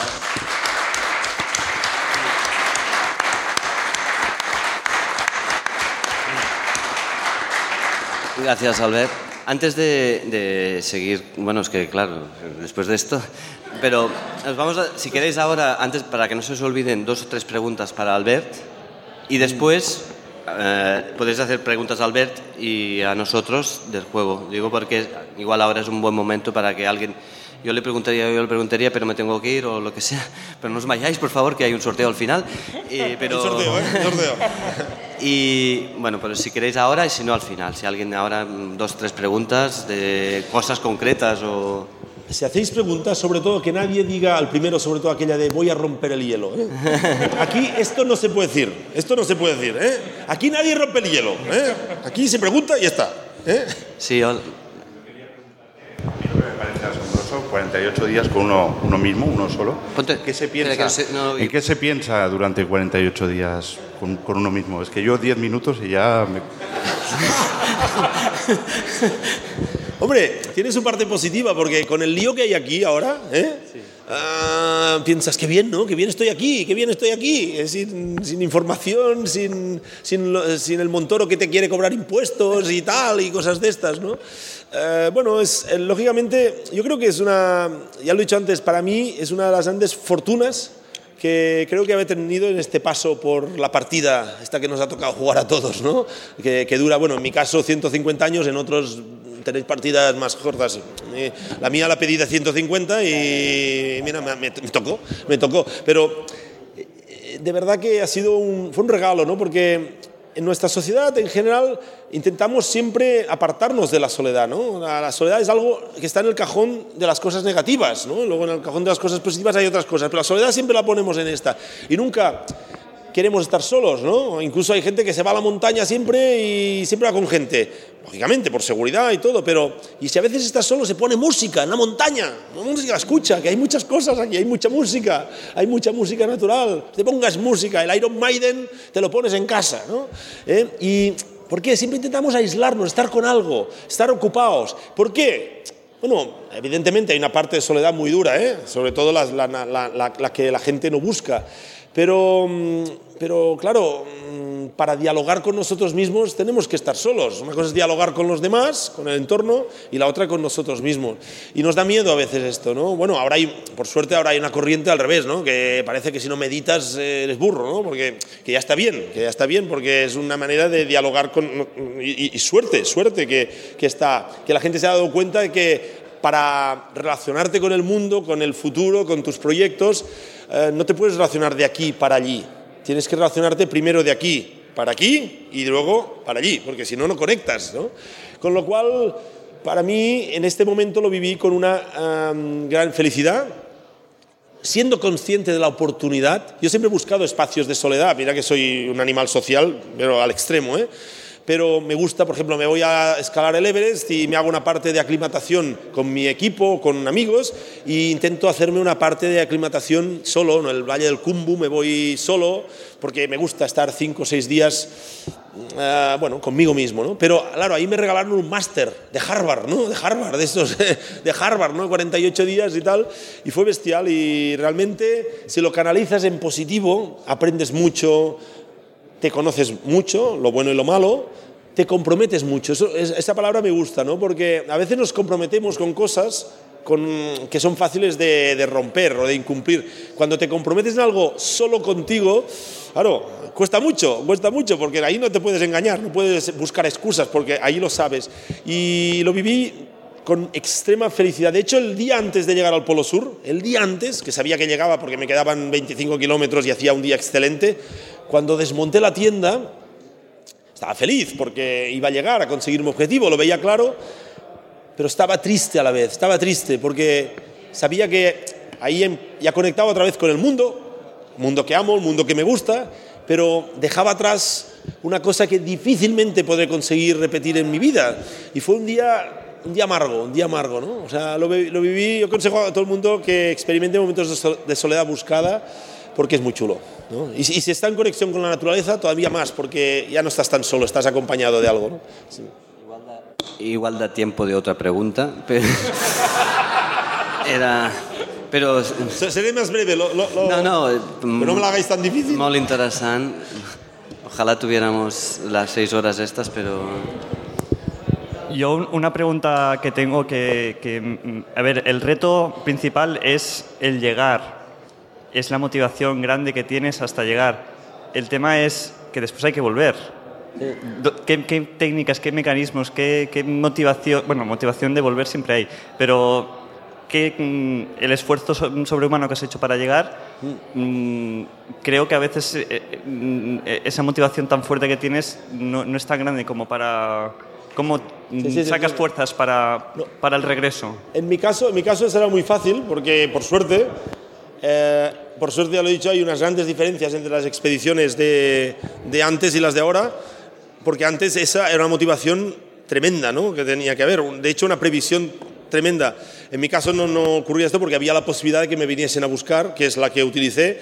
Gracias, Albert. Antes de seguir, bueno, es que claro, después de esto, pero nos vamos a, si queréis ahora, antes, para que no se os olviden, 2 o 3 preguntas para Albert y después podéis hacer preguntas a Albert y a nosotros del juego. Digo porque igual ahora es un buen momento para que alguien... Yo le preguntaría, pero me tengo que ir o lo que sea. Pero no os vayáis, por favor, que hay un sorteo al final. Pero... Un sorteo, ¿eh? Un sorteo. Y bueno, pero si queréis ahora y si no al final. Si alguien ahora 2 o 3 preguntas de cosas concretas o... Si hacéis preguntas, sobre todo que nadie diga al primero, sobre todo aquella de voy a romper el hielo, ¿eh? Aquí esto no se puede decir, ¿eh? Aquí nadie rompe el hielo, ¿eh? Aquí se pregunta y ya está, ¿eh? Sí, me parece asombroso, 48 días con uno mismo, uno solo. ¿Qué se piensa? ¿En qué se piensa durante 48 días con uno mismo? Es que yo 10 minutos y ya me... Hombre, tiene su parte positiva porque con el lío que hay aquí ahora, sí. Piensas, qué bien, ¿no? Qué bien estoy aquí, sin información, sin el Montoro que te quiere cobrar impuestos y tal, y cosas de estas, ¿no? Bueno, lógicamente, yo creo que es ya lo he dicho antes, para mí es una de las grandes fortunas que creo que había tenido en este paso por la partida, esta que nos ha tocado jugar a todos, ¿no? Que dura, bueno, en mi caso 150 años, en otros tenéis partidas más cortas. La mía la pedí de 150 y mira, me tocó. Pero de verdad que fue un regalo, ¿no? Porque en nuestra sociedad en general intentamos siempre apartarnos de la soledad, ¿no? La soledad es algo que está en el cajón de las cosas negativas, ¿no? Luego en el cajón de las cosas positivas hay otras cosas, pero la soledad siempre la ponemos en esta y nunca queremos estar solos, ¿no? Incluso hay gente que se va a la montaña siempre y siempre va con gente, lógicamente por seguridad y todo, pero y si a veces estás solo se pone música en la montaña, música, escucha, que hay muchas cosas aquí, hay mucha música natural, te pongas música, el Iron Maiden te lo pones en casa, ¿no? Y ¿por qué? Siempre intentamos aislarnos, estar con algo, estar ocupados. ¿Por qué? Bueno, evidentemente hay una parte de soledad muy dura, sobre todo la que la gente no busca. Pero claro, para dialogar con nosotros mismos tenemos que estar solos. Una cosa es dialogar con los demás, con el entorno, y la otra con nosotros mismos. Y nos da miedo a veces esto, ¿no? Bueno, por suerte ahora hay una corriente al revés, ¿no? Que parece que si no meditas eres burro, ¿no? Porque que ya está bien, porque es una manera de dialogar y suerte que la gente se ha dado cuenta de que para relacionarte con el mundo, con el futuro, con tus proyectos, no te puedes relacionar de aquí para allí. Tienes que relacionarte primero de aquí para aquí y luego para allí, porque si no, no conectas, ¿no? Con lo cual, para mí, en este momento lo viví con una gran felicidad, siendo consciente de la oportunidad. Yo siempre he buscado espacios de soledad, mira que soy un animal social, pero al extremo, pero me gusta, por ejemplo, me voy a escalar el Everest y me hago una parte de aclimatación con mi equipo, con amigos, e intento hacerme una parte de aclimatación solo, en el Valle del Khumbu me voy solo, porque me gusta estar 5 o 6 días bueno, conmigo mismo, ¿no? Pero claro, ahí me regalaron un máster de Harvard, ¿no? De Harvard, ¿no? 48 días y tal, y fue bestial. Y realmente, si lo canalizas en positivo, aprendes mucho, te conoces mucho, lo bueno y lo malo, te comprometes mucho. Esa palabra me gusta, ¿no? Porque a veces nos comprometemos con cosas que son fáciles de romper o de incumplir. Cuando te comprometes en algo solo contigo, claro, cuesta mucho, porque ahí no te puedes engañar, no puedes buscar excusas, porque ahí lo sabes. Y lo viví con extrema felicidad. De hecho, el día antes de llegar al Polo Sur, el día antes, que sabía que llegaba porque me quedaban 25 kilómetros y hacía un día excelente, cuando desmonté la tienda, estaba feliz porque iba a llegar a conseguir mi objetivo, lo veía claro, pero estaba triste a la vez, porque sabía que ahí ya conectaba otra vez con el mundo que amo, el mundo que me gusta, pero dejaba atrás una cosa que difícilmente podré conseguir repetir en mi vida. Y fue un día amargo, ¿no? O sea, lo viví. Yo aconsejo a todo el mundo que experimente momentos de soledad buscada, porque es muy chulo, ¿no? Y si está en conexión con la naturaleza, todavía más, porque ya no estás tan solo, estás acompañado de algo, ¿no? Sí. Igual da tiempo de otra pregunta, pero seré más breve. No, pero no me la hagáis tan difícil. Molt interessant. Ojalá tuviéramos las 6 horas estas, pero... Yo una pregunta que tengo a ver, el reto principal es el llegar, es la motivación grande que tienes hasta llegar. El tema es que después hay que volver. ¿Qué técnicas, qué mecanismos, qué motivación? Bueno, motivación de volver siempre hay, pero el esfuerzo sobrehumano que has hecho para llegar, creo que a veces esa motivación tan fuerte que tienes no es tan grande como para... ¿Cómo sacas fuerzas para el regreso? En mi caso será muy fácil, porque por suerte, ya lo he dicho, hay unas grandes diferencias entre las expediciones de antes y las de ahora, porque antes esa era una motivación tremenda, ¿no? Que tenía que haber, de hecho una previsión tremenda. En mi caso no ocurría esto porque había la posibilidad de que me viniesen a buscar, que es la que utilicé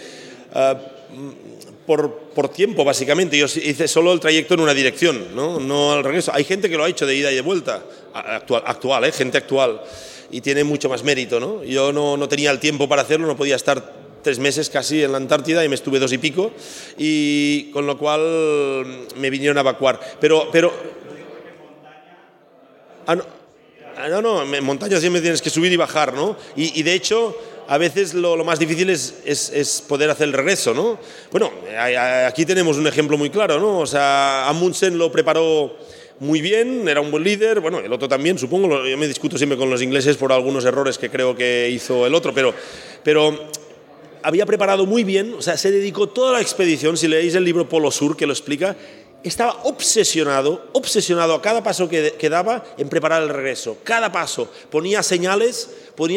por tiempo, básicamente. Yo hice solo el trayecto en una dirección, no al regreso. Hay gente que lo ha hecho de ida y de vuelta, gente actual, y tiene mucho más mérito, ¿no? Yo no tenía el tiempo para hacerlo, no podía estar 3 meses casi en la Antártida y me estuve 2 y pico, y con lo cual me vinieron a evacuar. Pero en montaña siempre tienes que subir y bajar, ¿no? Y de hecho, a veces lo más difícil es poder hacer el regreso, ¿no? Bueno, aquí tenemos un ejemplo muy claro, ¿no? O sea, Amundsen lo preparó muy bien, era un buen líder, bueno, el otro también, supongo. Yo me discuto siempre con los ingleses por algunos errores que creo que hizo el otro, pero había preparado muy bien, o sea, se dedicó toda la expedición. Si leéis el libro Polo Sur, que lo explica, estaba obsesionado a cada paso que daba en preparar el regreso. Cada paso ponía señales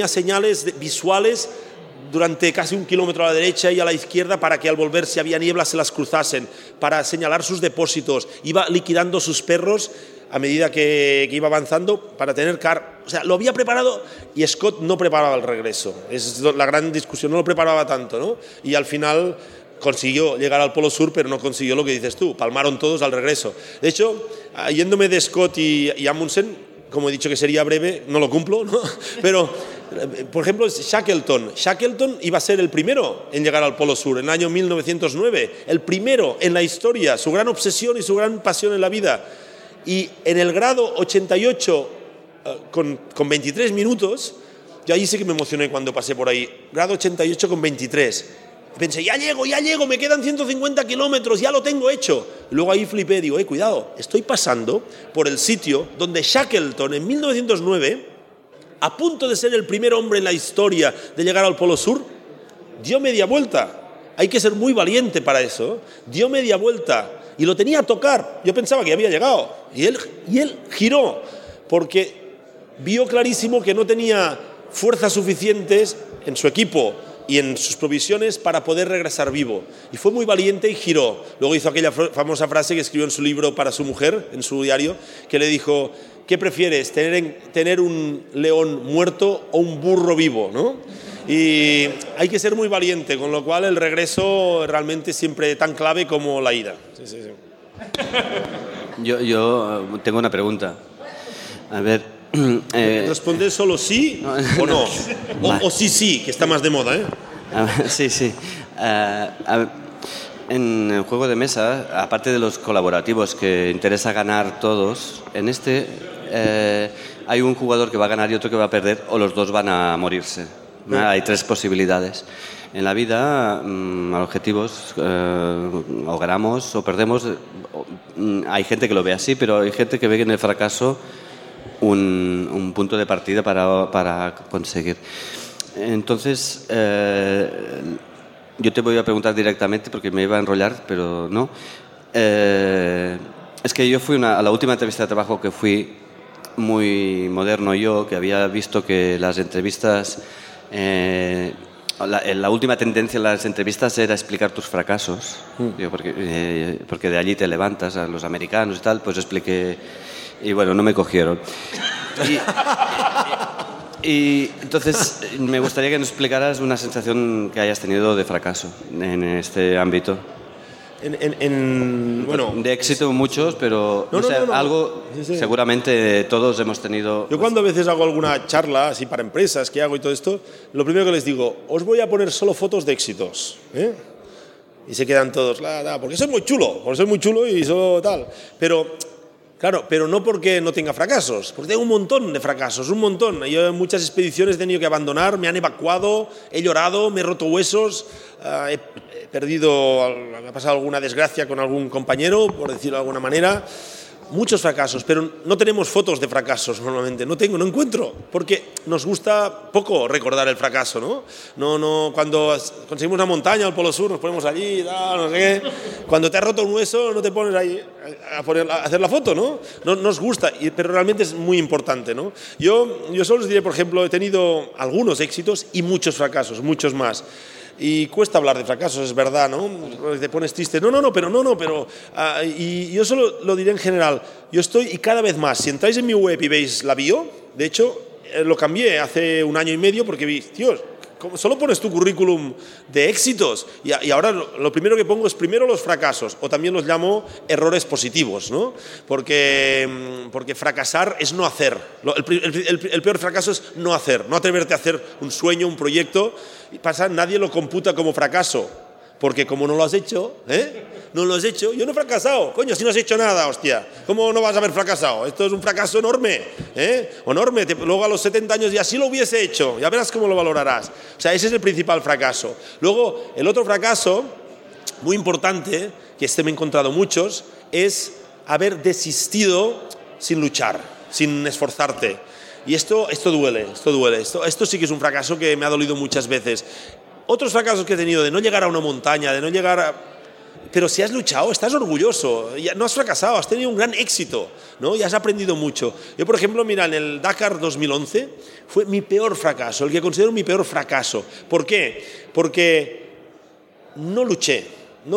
visuales durante casi 1 kilómetro a la derecha y a la izquierda para que al volver, si había niebla, se las cruzasen, para señalar sus depósitos. Iba liquidando sus perros a medida que iba avanzando para tener o sea, lo había preparado, y Scott no preparaba el regreso. Es la gran discusión, no lo preparaba tanto, ¿no? Y al final consiguió llegar al Polo Sur, pero no consiguió lo que dices tú, palmaron todos al regreso. De hecho, yéndome de Scott y Amundsen, como he dicho que sería breve, no lo cumplo, ¿no? Pero, por ejemplo, Shackleton iba a ser el primero en llegar al Polo Sur en el año 1909, el primero en la historia, su gran obsesión y su gran pasión en la vida. Y en el grado 88, con 23 minutos, yo ahí sí que me emocioné cuando pasé por ahí, grado 88 con 23. Pensé, ya llego, me quedan 150 kilómetros, ya lo tengo hecho. Luego ahí flipé, digo, cuidado, estoy pasando por el sitio donde Shackleton en 1909, a punto de ser el primer hombre en la historia de llegar al Polo Sur, dio media vuelta. Hay que ser muy valiente para eso. Dio media vuelta y lo tenía a tocar. Yo pensaba que había llegado. Y él giró, porque vio clarísimo que no tenía fuerzas suficientes en su equipo y en sus provisiones para poder regresar vivo. Y fue muy valiente y giró. Luego hizo aquella famosa frase que escribió en su libro para su mujer, en su diario, que le dijo, ¿qué prefieres, tener un león muerto o un burro vivo, ¿no? Y hay que ser muy valiente, con lo cual el regreso realmente es siempre tan clave como la ida. Sí. Yo tengo una pregunta. A ver... ¿Responder solo sí o no? O sí, que está más de moda, ¿eh? Sí. A ver, en el juego de mesa, aparte de los colaborativos que interesa ganar todos, en este hay un jugador que va a ganar y otro que va a perder, o los dos van a morirse. Hay 3 posibilidades. En la vida, objetivos, o ganamos o perdemos. Hay gente que lo ve así, pero hay gente que ve en el fracaso un punto de partida para conseguir. Entonces, yo te voy a preguntar directamente porque me iba a enrollar, pero no. Es que yo fui a la última entrevista de trabajo que fui muy moderno yo, que había visto que las entrevistas... La última tendencia en las entrevistas era explicar tus fracasos, porque de allí te levantas a los americanos y tal, pues expliqué y bueno, no me cogieron. Y entonces me gustaría que nos explicaras una sensación que hayas tenido de fracaso en este ámbito. Bueno, de éxito muchos, pero no. Algo sí. Seguramente todos hemos tenido. Yo cuando a veces hago alguna charla así para empresas que hago y todo esto, lo primero que les digo, os voy a poner solo fotos de éxitos, ¿eh? Y se quedan todos, porque soy muy chulo y solo tal. Pero claro, pero no porque no tenga fracasos, porque tengo un montón de fracasos, un montón. Yo en muchas expediciones he tenido que abandonar, me han evacuado, he llorado, me he roto huesos, he perdido, me ha pasado alguna desgracia con algún compañero, por decirlo de alguna manera. Muchos fracasos, pero no tenemos fotos de fracasos normalmente, no encuentro, porque nos gusta poco recordar el fracaso, ¿no? Cuando conseguimos una montaña al Polo Sur nos ponemos allí, no sé qué. Cuando te has roto un hueso no te pones ahí a hacer la foto, ¿no? No nos gusta, pero realmente es muy importante, ¿no? Yo solo os diré, por ejemplo, he tenido algunos éxitos y muchos fracasos, muchos más. Y cuesta hablar de fracasos, es verdad, ¿no? Te pones triste. Pero y yo solo lo diré en general. Yo estoy, y cada vez más, si entráis en mi web y veis la bio, de hecho, lo cambié hace 1 año y medio porque vi, tío, solo pones tu currículum de éxitos y ahora lo primero que pongo es primero los fracasos, o también los llamo errores positivos, ¿no? Porque fracasar es no hacer. El peor fracaso es no hacer, no atreverte a hacer un sueño, un proyecto. Y nadie lo computa como fracaso, porque como no lo has hecho, no lo has hecho, yo no he fracasado, coño, si no has hecho nada, hostia, ¿cómo no vas a haber fracasado? Esto es un fracaso enorme, enorme, luego a los 70 años ya sí lo hubiese hecho, ya verás cómo lo valorarás. O sea, ese es el principal fracaso. Luego, el otro fracaso, muy importante, que me he encontrado muchos, es haber desistido sin luchar, sin esforzarte. Y esto duele. Esto sí que es un fracaso que me ha dolido muchas veces. Otros fracasos que he tenido, de no llegar a una montaña, de no llegar a... Pero si has luchado, estás orgulloso, ya no has fracasado, has tenido un gran éxito, ¿no? Y has aprendido mucho. Yo, por ejemplo, mira, en el Dakar 2011 fue mi peor fracaso, el que considero mi peor fracaso. ¿Por qué? Porque no luché,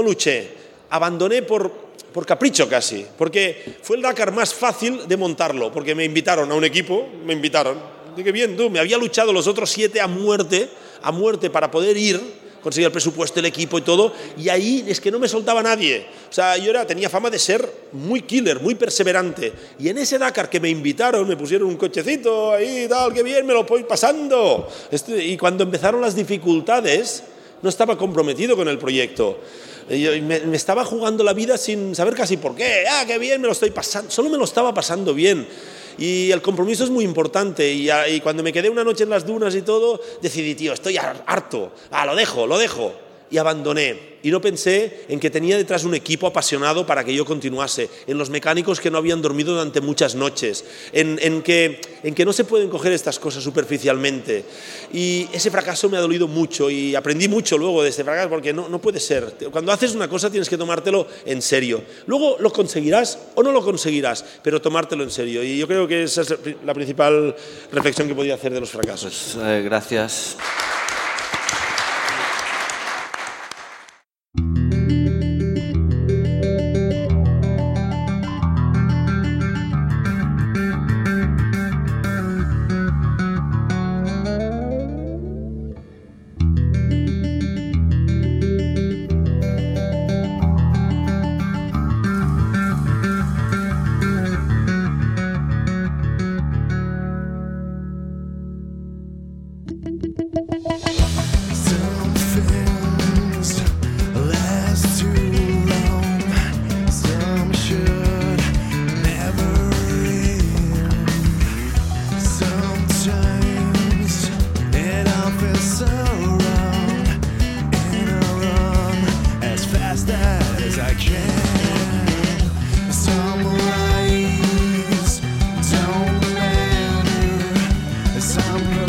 abandoné por capricho casi, porque fue el Dakar más fácil de montarlo, porque me invitaron a un equipo, dije, bien, me había luchado los otros 7 a muerte para poder ir, conseguir el presupuesto, el equipo y todo, y ahí es que no me soltaba nadie. O sea, tenía fama de ser muy killer, muy perseverante, y en ese Dakar que me invitaron, me pusieron un cochecito ahí, tal, qué bien, me lo voy pasando. Y cuando empezaron las dificultades, no estaba comprometido con el proyecto. Me estaba jugando la vida sin saber casi por qué. Qué bien, me lo estoy pasando. Solo me lo estaba pasando bien. Y el compromiso es muy importante. Y cuando me quedé una noche en las dunas y todo, decidí, tío, estoy harto. Lo dejo. Y abandoné. Y no pensé en que tenía detrás un equipo apasionado para que yo continuase, en los mecánicos que no habían dormido durante muchas noches, en que no se pueden coger estas cosas superficialmente. Y ese fracaso me ha dolido mucho y aprendí mucho luego de este fracaso, porque no puede ser. Cuando haces una cosa tienes que tomártelo en serio. Luego lo conseguirás o no lo conseguirás, pero tomártelo en serio. Y yo creo que esa es la principal reflexión que podía hacer de los fracasos. Pues, gracias.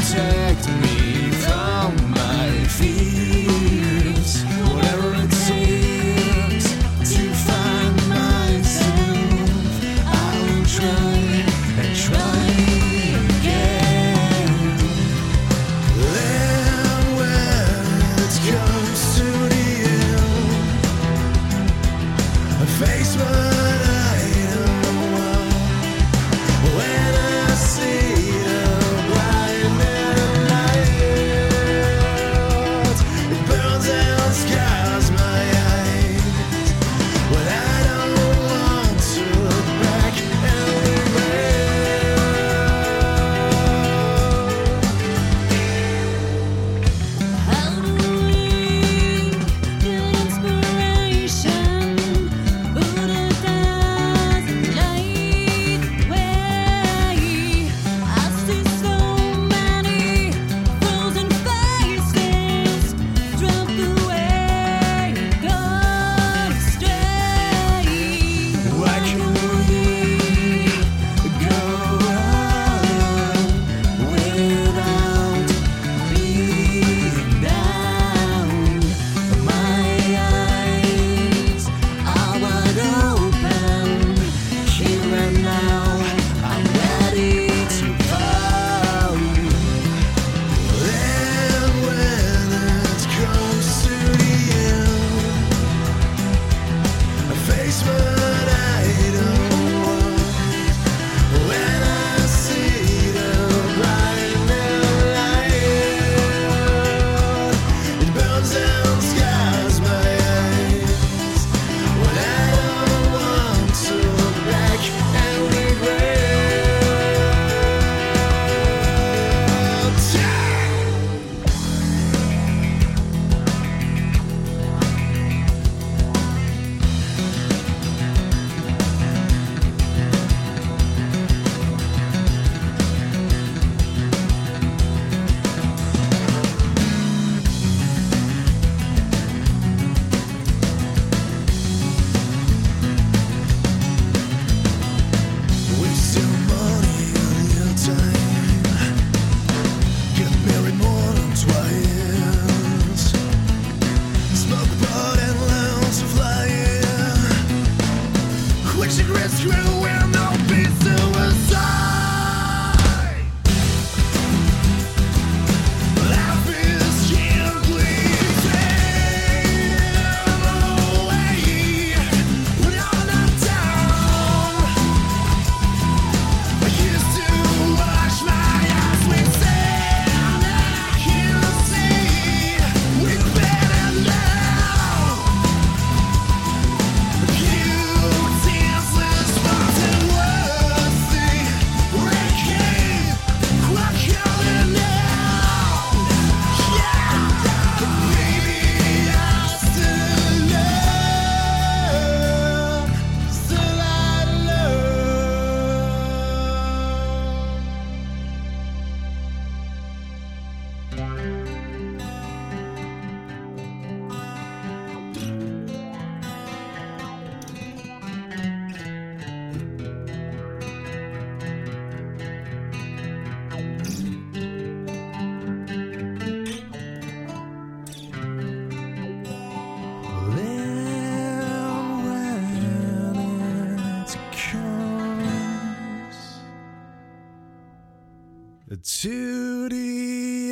to the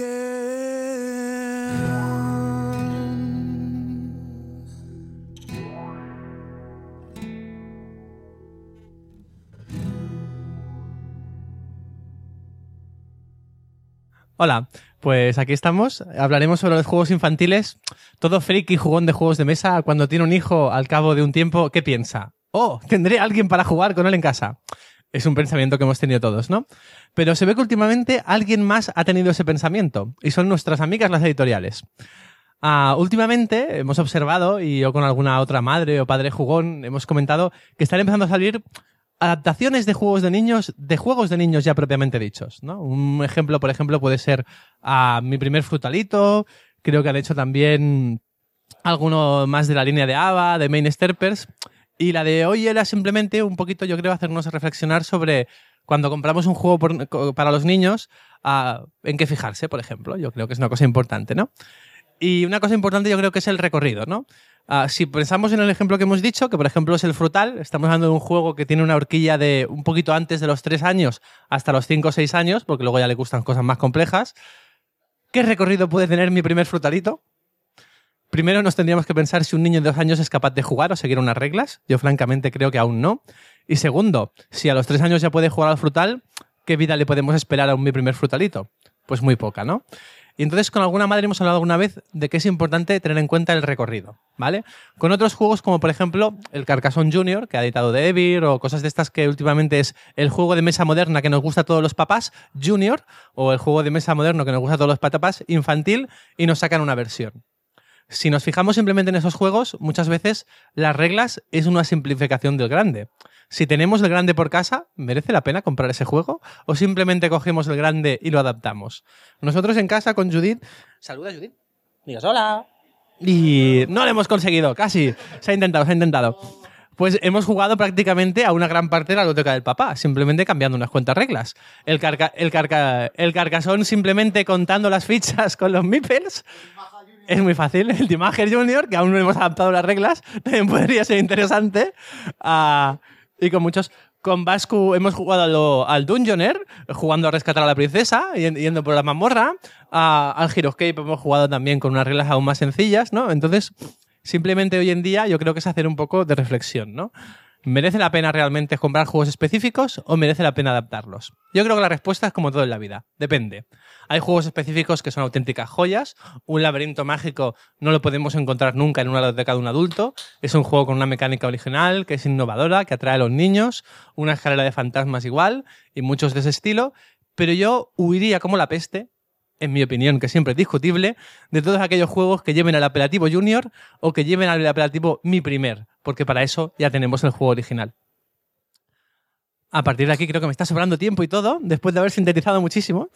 end. Hola, pues aquí estamos. Hablaremos sobre los juegos infantiles. Todo friki jugón de juegos de mesa, cuando tiene un hijo al cabo de un tiempo, ¿qué piensa? ¡Oh! ¿Tendré a alguien para jugar con él en casa? Es un pensamiento que hemos tenido todos, ¿no? Pero se ve que últimamente alguien más ha tenido ese pensamiento, y son nuestras amigas las editoriales. Últimamente hemos observado, y yo con alguna otra madre o padre jugón hemos comentado, que están empezando a salir adaptaciones de juegos de niños ya propiamente dichos, ¿no? Un ejemplo, por ejemplo, puede ser Mi primer frutalito. Creo que han hecho también alguno más de la línea de Ava, de Main Sterpers. Y la de hoy era simplemente un poquito, yo creo, hacernos reflexionar sobre cuando compramos un juego para los niños, en qué fijarse, por ejemplo. Yo creo que es una cosa importante, ¿no? Y una cosa importante yo creo que es el recorrido, ¿no? Si pensamos en el ejemplo que hemos dicho, que por ejemplo es el Frutal, estamos hablando de un juego que tiene una horquilla de un poquito antes de los 3 años hasta los 5 o 6 años, porque luego ya le gustan cosas más complejas. ¿Qué recorrido puede tener mi primer Frutalito? Primero nos tendríamos que pensar si un niño de 2 años es capaz de jugar o seguir unas reglas. Yo francamente creo que aún no. Y segundo, si a los 3 años ya puede jugar al Frutal, ¿qué vida le podemos esperar a mi primer Frutalito? Pues muy poca, ¿no? Y entonces con alguna madre hemos hablado alguna vez de que es importante tener en cuenta el recorrido, ¿vale? Con otros juegos como por ejemplo el Carcassonne Junior, que ha editado Devir, o cosas de estas que últimamente es el juego de mesa moderna que nos gusta a todos los papás, Junior, o el juego de mesa moderno que nos gusta a todos los papás, infantil, y nos sacan una versión. Si nos fijamos simplemente en esos juegos, muchas veces las reglas es una simplificación del grande. Si tenemos el grande por casa, ¿merece la pena comprar ese juego? ¿O simplemente cogemos el grande y lo adaptamos? Nosotros en casa con Judith... Saluda, Judith. Digas hola. Y no lo hemos conseguido, casi. Se ha intentado. Pues hemos jugado prácticamente a una gran parte de la biblioteca del papá, simplemente cambiando unas cuantas reglas. El Carcassonne simplemente contando las fichas con los meeples. Es muy fácil. El Timager Junior, que aún no hemos adaptado las reglas, también podría ser interesante. Y con muchos... Con Vascu hemos jugado al Dungeoneer, jugando a rescatar a la princesa, yendo por la mazmorra. Al Heroescape hemos jugado también con unas reglas aún más sencillas, ¿no? Entonces, simplemente hoy en día yo creo que es hacer un poco de reflexión, ¿no? ¿Merece la pena realmente comprar juegos específicos o merece la pena adaptarlos? Yo creo que la respuesta es como todo en la vida. Depende. Hay juegos específicos que son auténticas joyas. Un laberinto mágico no lo podemos encontrar nunca en una biblioteca de un adulto. Es un juego con una mecánica original, que es innovadora, que atrae a los niños. Una escalera de fantasmas igual, y muchos de ese estilo. Pero yo huiría como la peste, en mi opinión, que siempre es discutible, de todos aquellos juegos que lleven el apelativo Junior o que lleven el apelativo Mi Primer, porque para eso ya tenemos el juego original. A partir de aquí creo que me está sobrando tiempo y todo, después de haber sintetizado muchísimo.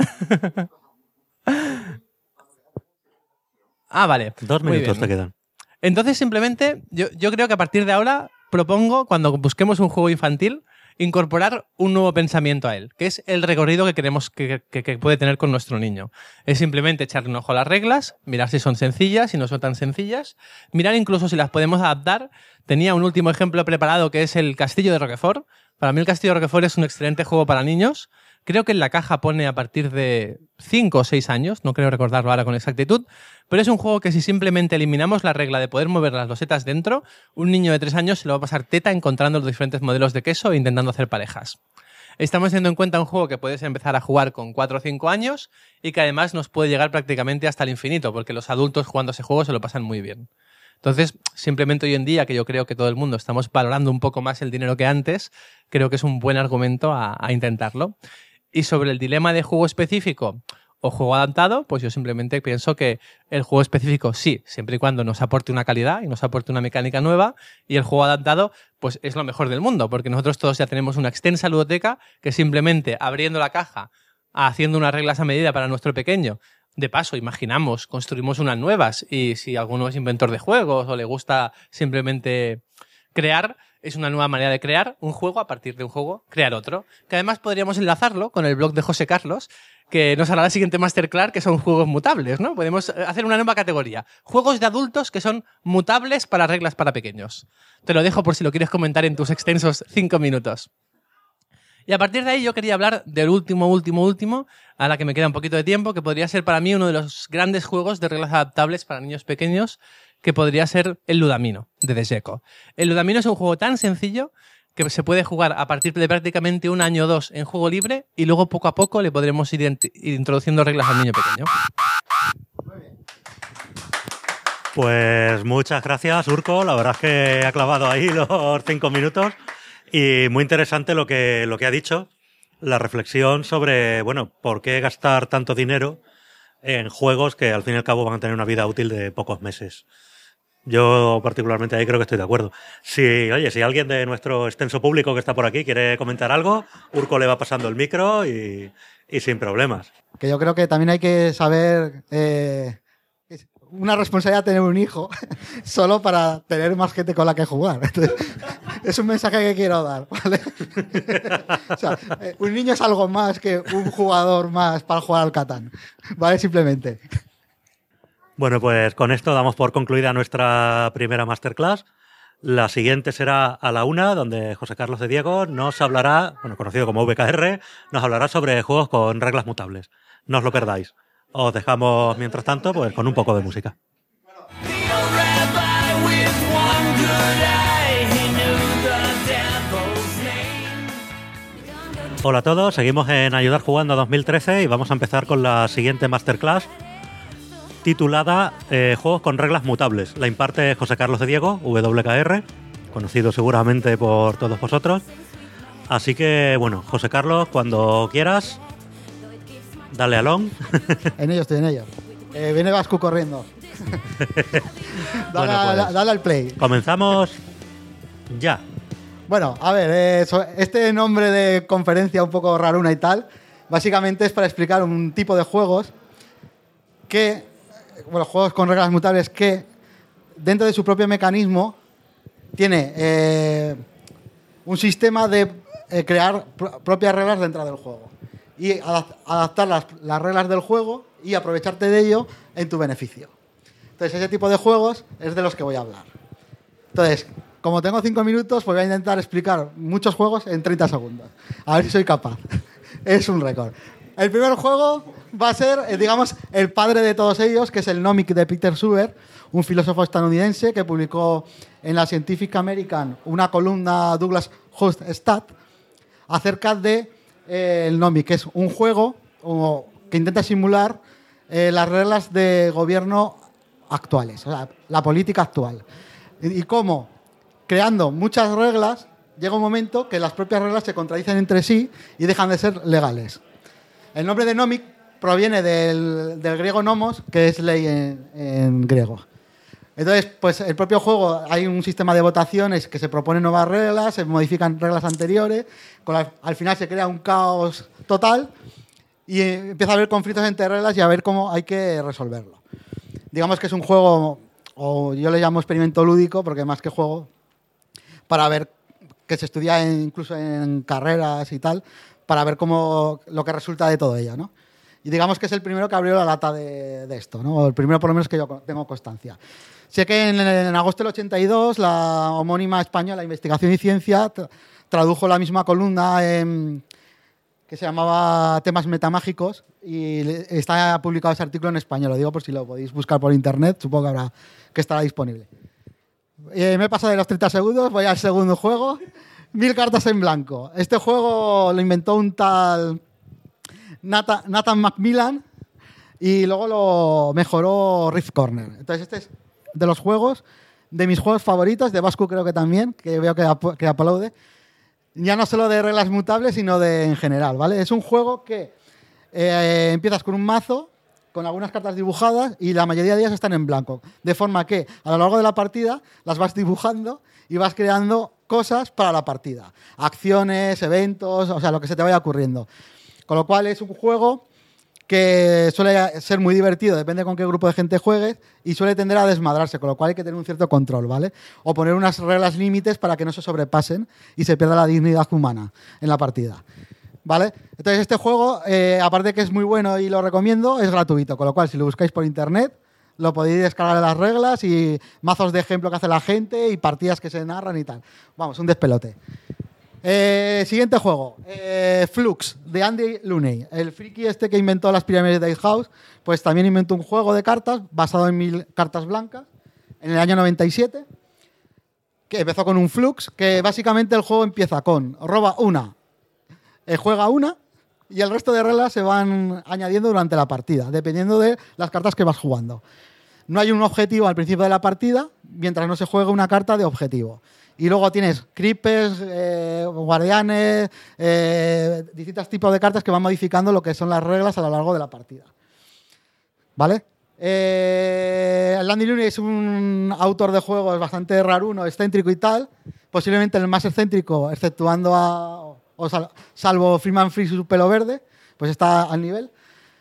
Vale. 2 minutos te quedan. Entonces, simplemente, yo creo que a partir de ahora propongo, cuando busquemos un juego infantil, incorporar un nuevo pensamiento a él, que es el recorrido que queremos que puede tener con nuestro niño. Es simplemente echarle un ojo a las reglas, mirar si son sencillas, si no son tan sencillas, mirar incluso si las podemos adaptar. Tenía un último ejemplo preparado que es el Castillo de Roquefort. Para mí el Castillo de Roquefort es un excelente juego para niños. Creo que en la caja pone a partir de 5 o 6 años, no creo recordarlo ahora con exactitud, pero es un juego que si simplemente eliminamos la regla de poder mover las losetas dentro, un niño de 3 años se lo va a pasar teta encontrando los diferentes modelos de queso e intentando hacer parejas. Estamos teniendo en cuenta un juego que puedes empezar a jugar con 4 o 5 años y que además nos puede llegar prácticamente hasta el infinito, porque los adultos jugando ese juego se lo pasan muy bien. Entonces, simplemente hoy en día, que yo creo que todo el mundo estamos valorando un poco más el dinero que antes, creo que es un buen argumento a intentarlo. Y sobre el dilema de juego específico o juego adaptado, pues yo simplemente pienso que el juego específico sí, siempre y cuando nos aporte una calidad y nos aporte una mecánica nueva, y el juego adaptado pues es lo mejor del mundo, porque nosotros todos ya tenemos una extensa ludoteca que simplemente abriendo la caja, haciendo unas reglas a medida para nuestro pequeño, de paso imaginamos, construimos unas nuevas, y si alguno es inventor de juegos o le gusta simplemente crear, es una nueva manera de crear un juego a partir de un juego, crear otro. Que además podríamos enlazarlo con el blog de José Carlos, que nos hará la siguiente masterclass, que son juegos mutables, ¿no? Podemos hacer una nueva categoría. Juegos de adultos que son mutables para reglas para pequeños. Te lo dejo por si lo quieres comentar en tus extensos 5 minutos. Y a partir de ahí yo quería hablar del último, a la que me queda un poquito de tiempo, que podría ser para mí uno de los grandes juegos de reglas adaptables para niños pequeños, que podría ser el Ludamino, de Deseco. El Ludamino es un juego tan sencillo que se puede jugar a partir de prácticamente 1 año o 2 en juego libre, y luego poco a poco le podremos ir introduciendo reglas al niño pequeño. Pues muchas gracias, Urko. La verdad es que ha clavado ahí los 5 minutos. Y muy interesante lo que ha dicho, la reflexión sobre, bueno, por qué gastar tanto dinero en juegos que al fin y al cabo van a tener una vida útil de pocos meses. Yo particularmente ahí creo que estoy de acuerdo. Si alguien de nuestro extenso público que está por aquí quiere comentar algo, Urko le va pasando el micro y sin problemas. Que yo creo que también hay que saber una responsabilidad tener un hijo solo para tener más gente con la que jugar. Entonces, Es un mensaje que quiero dar, ¿vale? O sea, un niño es algo más que un jugador más para jugar al Catán, ¿vale? Simplemente. Bueno, pues con esto damos por concluida nuestra primera masterclass. La siguiente será a la 1, donde José Carlos de Diego nos hablará, bueno, conocido como VKR, nos hablará sobre juegos con reglas mutables. No os lo perdáis. Os dejamos, mientras tanto, pues con un poco de música. Hola a todos, seguimos en Ayudar Jugando 2013 y vamos a empezar con la siguiente masterclass titulada Juegos con reglas mutables. La imparte José Carlos de Diego, WKR, conocido seguramente por todos vosotros. Así que, bueno, José Carlos, cuando quieras, dale along. En ello estoy, en ello. Viene Vasco corriendo. Bueno, pues, dale al play. Comenzamos ya. Bueno, a ver, este nombre de conferencia un poco raruna y tal, básicamente es para explicar un tipo de juegos que, bueno, juegos con reglas mutables que, dentro de su propio mecanismo, tiene un sistema de crear propias reglas dentro del juego y adaptar las reglas del juego y aprovecharte de ello en tu beneficio. Entonces, ese tipo de juegos es de los que voy a hablar. Entonces, como tengo 5 minutos, pues voy a intentar explicar muchos juegos en 30 segundos. A ver si soy capaz. Es un récord. El primer juego va a ser, digamos, el padre de todos ellos, que es el Nomic de Peter Suber, un filósofo estadounidense que publicó en la Scientific American una columna Douglas Hofstadter acerca de el Nomic, que es un juego que intenta simular las reglas de gobierno actuales, o sea, la política actual. Y cómo, creando muchas reglas, llega un momento que las propias reglas se contradicen entre sí y dejan de ser legales. El nombre de Nomic proviene del griego nomos, que es ley en griego. Entonces, pues el propio juego, hay un sistema de votaciones que se proponen nuevas reglas, se modifican reglas anteriores, al final se crea un caos total y empieza a haber conflictos entre reglas y a ver cómo hay que resolverlo. Digamos que es un juego, o yo le llamo experimento lúdico, porque más que juego, para ver, que se estudia incluso en carreras y tal, para ver cómo lo que resulta de todo ello, ¿no? Y digamos que es el primero que abrió la lata de esto, ¿no? El primero, por lo menos, que yo tengo constancia. Sé que en agosto del 82 la homónima española Investigación y Ciencia tradujo la misma columna que se llamaba Temas Metamágicos y está publicado ese artículo en español. Lo digo por si lo podéis buscar por internet, supongo que estará disponible. Me he pasado de los 30 segundos, voy al segundo juego. 1000 cartas en blanco. Este juego lo inventó un tal Nathan Macmillan y luego lo mejoró Riff Corner. Entonces este es de los juegos, de mis juegos favoritos, de Vasco creo que también, que veo que aplaude. Ya no solo de reglas mutables, sino en general, ¿vale? Es un juego que empiezas con un mazo, con algunas cartas dibujadas y la mayoría de ellas están en blanco. De forma que a lo largo de la partida las vas dibujando y vas creando cosas para la partida. Acciones, eventos, o sea, lo que se te vaya ocurriendo. Con lo cual es un juego que suele ser muy divertido, depende con qué grupo de gente juegues, y suele tender a desmadrarse, con lo cual hay que tener un cierto control, ¿vale? O poner unas reglas límites para que no se sobrepasen y se pierda la dignidad humana en la partida, ¿vale? Entonces este juego, aparte de que es muy bueno y lo recomiendo, es gratuito, con lo cual si lo buscáis por internet lo podéis descargar las reglas y mazos de ejemplo que hace la gente y partidas que se narran y tal. Vamos, un despelote. Siguiente juego, Flux, de Andy Looney. El friki este que inventó las pirámides de House, pues también inventó un juego de cartas basado en 1000 cartas blancas en el año 97, que empezó con un Flux, que básicamente el juego empieza con roba una, juega una, y el resto de reglas se van añadiendo durante la partida, dependiendo de las cartas que vas jugando. No hay un objetivo al principio de la partida, mientras no se juegue una carta de objetivo. Y luego tienes creepers, guardianes, distintos tipos de cartas que van modificando lo que son las reglas a lo largo de la partida. ¿Vale? Andy Looney es un autor de juegos bastante raruno, excéntrico y tal. Posiblemente el más excéntrico, exceptuando salvo Freeman Free y su pelo verde, pues está al nivel.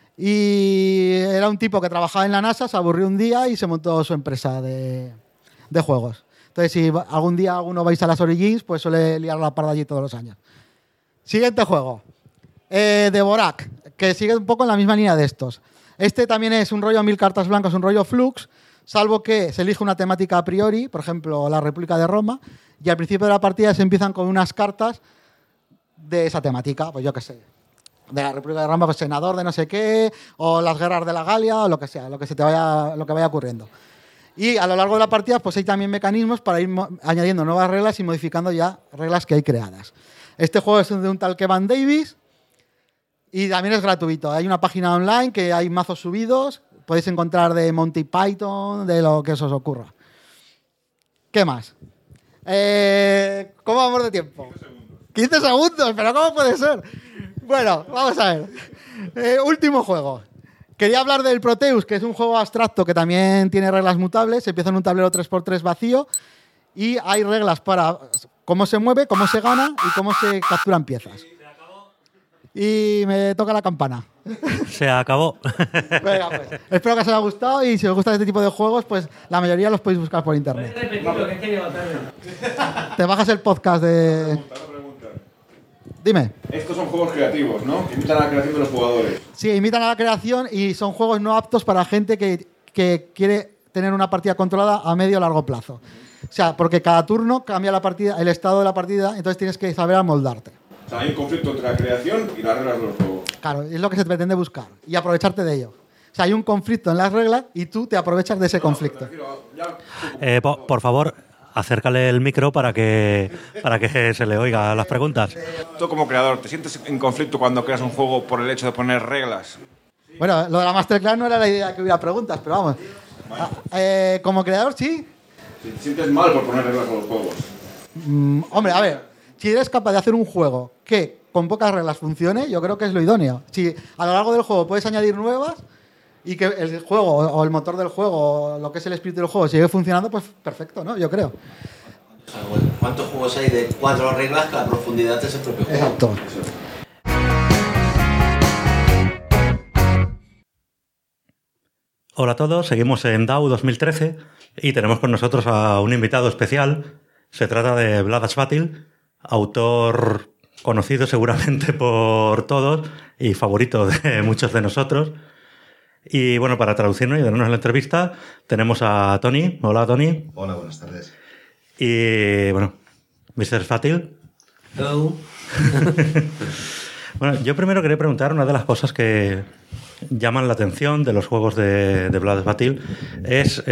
Y era un tipo que trabajaba en la NASA, se aburrió un día y se montó su empresa de juegos. Entonces, si algún día alguno vais a las Origins, pues suele liar la parda allí todos los años. Siguiente juego. Dvorak, que sigue un poco en la misma línea de estos. Este también es un rollo 1000 cartas blancas, un rollo Flux, salvo que se elige una temática a priori, por ejemplo, la República de Roma, y al principio de la partida se empiezan con unas cartas de esa temática, pues yo qué sé, de la República de Roma, pues senador de no sé qué, o las guerras de la Galia, o lo que sea, lo que vaya ocurriendo. Y a lo largo de la partida, pues hay también mecanismos para ir añadiendo nuevas reglas y modificando ya reglas que hay creadas. Este juego es de un tal Kevin Davis y también es gratuito. Hay una página online que hay mazos subidos, podéis encontrar de Monty Python, de lo que os ocurra. ¿Qué más? ¿Cómo vamos de tiempo? 15 segundos, pero ¿cómo puede ser? Bueno, vamos a ver. Último juego. Quería hablar del Proteus, que es un juego abstracto que también tiene reglas mutables. Empieza en un tablero 3x3 vacío y hay reglas para cómo se mueve, cómo se gana y cómo se capturan piezas. Y me toca la campana. Se acabó. Venga, pues. Espero que os haya gustado y si os gusta este tipo de juegos, pues la mayoría los podéis buscar por internet. Te bajas el podcast de... Dime. Estos son juegos creativos, ¿no? Que imitan a la creación de los jugadores. Sí, imitan a la creación y son juegos no aptos para gente que quiere tener una partida controlada a medio o largo plazo. O sea, porque cada turno cambia la partida, el estado de la partida, entonces tienes que saber amoldarte. O sea, hay un conflicto entre la creación y las reglas de los juegos. Claro, es lo que se pretende buscar y aprovecharte de ello. O sea, hay un conflicto en las reglas y tú te aprovechas de ese conflicto. Por favor, acércale el micro para que se le oiga las preguntas. Tú como creador, ¿te sientes en conflicto cuando creas un juego por el hecho de poner reglas? Bueno, lo de la Masterclass no era la idea que hubiera preguntas, pero vamos. Como creador, sí. ¿Te sientes mal por poner reglas a los juegos? Hombre, a ver, si eres capaz de hacer un juego que con pocas reglas funcione, yo creo que es lo idóneo. Si a lo largo del juego puedes añadir nuevas y que el juego o el motor del juego, o lo que es el espíritu del juego, sigue funcionando, pues perfecto, ¿no? Yo creo. ¿Cuántos juegos hay de 4 reglas que la profundidad es el propio juego? Exacto. Hola a todos, seguimos en DAO 2013 y tenemos con nosotros a un invitado especial. Se trata de Vlad Asvatil, autor conocido seguramente por todos y favorito de muchos de nosotros. Y bueno, para traducirnos y darnos la entrevista, tenemos a Tony. Hola, Tony. Hola, buenas tardes. Y bueno, Mr. Asvatil. Hello. Bueno, yo primero quería preguntar una de las cosas que llaman la atención de los juegos de Vlad Asvatil es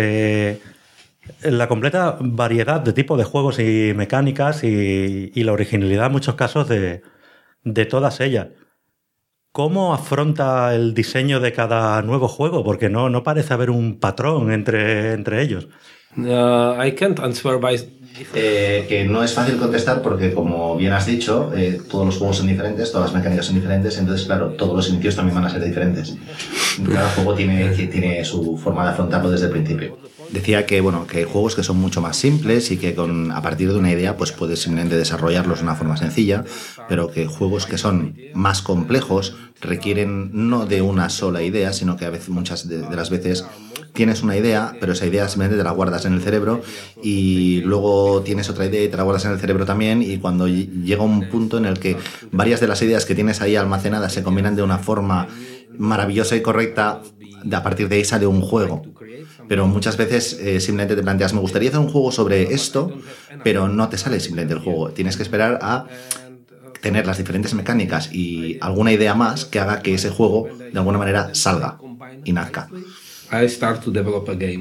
la completa variedad de tipo de juegos y mecánicas y la originalidad en muchos casos de todas ellas. ¿Cómo afronta el diseño de cada nuevo juego? Porque no parece haber un patrón entre ellos. I can't answer by... que no es fácil contestar porque, como bien has dicho, todos los juegos son diferentes, todas las mecánicas son diferentes, entonces, claro, todos los inicios también van a ser diferentes. Cada juego tiene su forma de afrontarlo desde el principio. Decía que, bueno, que hay juegos que son mucho más simples y que a partir de una idea pues puedes simplemente desarrollarlos de una forma sencilla, pero que juegos que son más complejos requieren no de una sola idea, sino que a veces, muchas de las veces tienes una idea, pero esa idea simplemente te la guardas en el cerebro y luego tienes otra idea y te la guardas en el cerebro también, y cuando llega un punto en el que varias de las ideas que tienes ahí almacenadas se combinan de una forma maravillosa y correcta, a partir de ahí sale un juego. Pero muchas veces simplemente te planteas, me gustaría hacer un juego sobre esto, pero no te sale simplemente el juego. Tienes que esperar a tener las diferentes mecánicas y alguna idea más que haga que ese juego de alguna manera salga y nazca. I start to develop a game.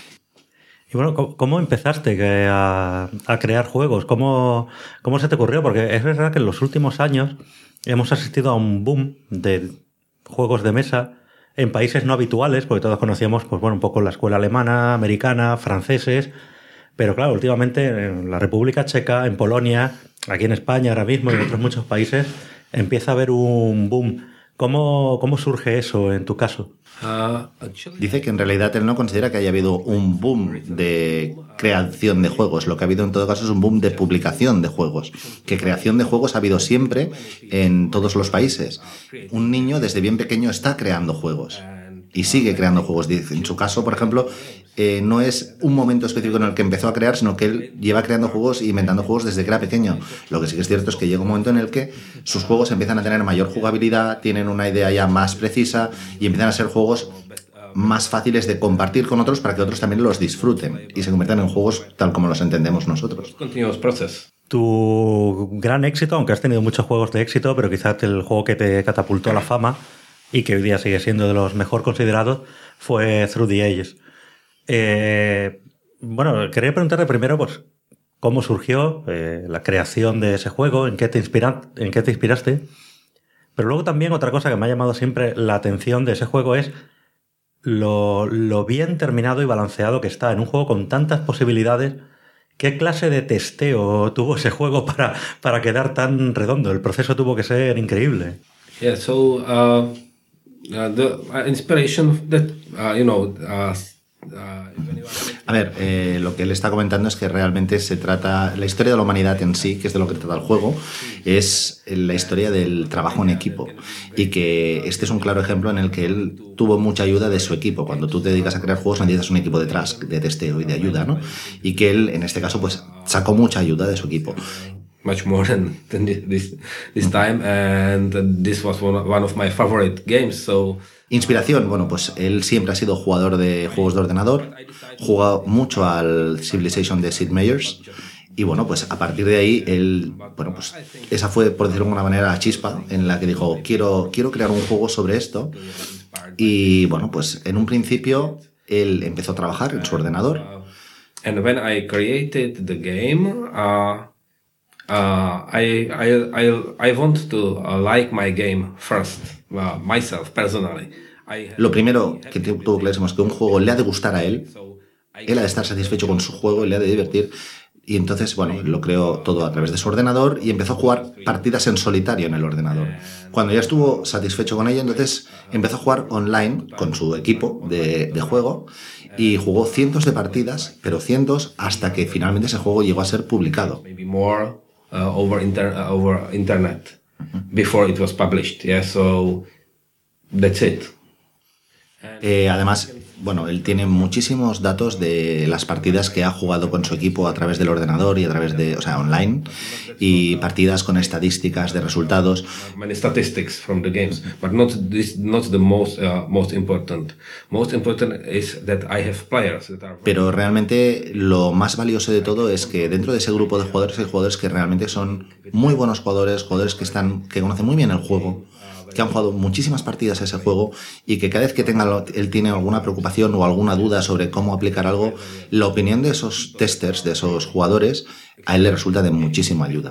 Y bueno, ¿cómo empezaste a crear juegos? ¿Cómo se te ocurrió? Porque es verdad que en los últimos años hemos asistido a un boom de juegos de mesa en países no habituales, porque todos conocíamos, pues bueno, un poco la escuela alemana, americana, franceses, pero claro, últimamente en la República Checa, en Polonia, aquí en España ahora mismo y en otros muchos países empieza a haber un boom. ¿Cómo surge eso en tu caso? Dice que en realidad él no considera que haya habido un boom de creación de juegos. Lo que ha habido en todo caso es un boom de publicación de juegos. Que creación de juegos ha habido siempre en todos los países. Un niño desde bien pequeño está creando juegos. y sigue creando juegos. En su caso, por ejemplo, no es un momento específico en el que empezó a crear, sino que él lleva creando juegos e inventando juegos desde que era pequeño. Lo que sí que es cierto es que llega un momento en el que sus juegos empiezan a tener mayor jugabilidad, tienen una idea ya más precisa y empiezan a ser juegos más fáciles de compartir con otros para que otros también los disfruten y se conviertan en juegos tal como los entendemos nosotros. Tu gran éxito, aunque has tenido muchos juegos de éxito, pero quizás el juego que te catapultó a la fama y que hoy día sigue siendo de los mejor considerados fue Through the Ages. Bueno, quería preguntarte primero pues, cómo surgió la creación de ese juego, en qué te inspiraste, pero luego también otra cosa que me ha llamado siempre la atención de ese juego es lo bien terminado y balanceado que está en un juego con tantas posibilidades. ¿Qué clase de testeo tuvo ese juego para quedar tan redondo? El proceso tuvo que ser increíble. Yeah, so the inspiration that A ver, lo que él está comentando es que realmente se trata, la historia de la humanidad en sí, que es de lo que trata el juego, es la historia del trabajo en equipo, y que este es un claro ejemplo en el que él tuvo mucha ayuda de su equipo. Cuando tú te dedicas a crear juegos necesitas un equipo detrás de testeo y de ayuda, ¿no? Y que él, en este caso, pues sacó mucha ayuda de su equipo. Much more than this time, and this was one of my favorite games, so... Inspiración, bueno, pues él siempre ha sido jugador de juegos de ordenador, jugado mucho al Civilization de Sid Meier's, y bueno, pues a partir de ahí él, bueno, pues esa fue, por decirlo de alguna manera, la chispa en la que dijo, quiero crear un juego sobre esto, y bueno, pues en un principio él empezó a trabajar en su ordenador. And when I created the game, I want to like my game first, myself personally. Lo primero que tuvo clarísimo es que un juego le ha de gustar a él ha de estar satisfecho con su juego y le ha de divertir. Y entonces, bueno, lo creó todo a través de su ordenador y empezó a jugar partidas en solitario en el ordenador. Cuando ya estuvo satisfecho con ello, entonces empezó a jugar online con su equipo de juego y jugó cientos de partidas, pero cientos, hasta que finalmente ese juego llegó a ser publicado. Over internet before it was published. Yeah, so that's it. Además, bueno, él tiene muchísimos datos de las partidas que ha jugado con su equipo a través del ordenador y a través de, o sea, online, y partidas con estadísticas de resultados. Many statistics from the games, but not the most important. Most important is that I have players that are... Pero realmente lo más valioso de todo es que dentro de ese grupo de jugadores hay jugadores que realmente son muy buenos jugadores que conocen muy bien el juego, que han jugado muchísimas partidas a ese juego y que cada vez que él tiene alguna preocupación o alguna duda sobre cómo aplicar algo, la opinión de esos testers, de esos jugadores, a él le resulta de muchísima ayuda.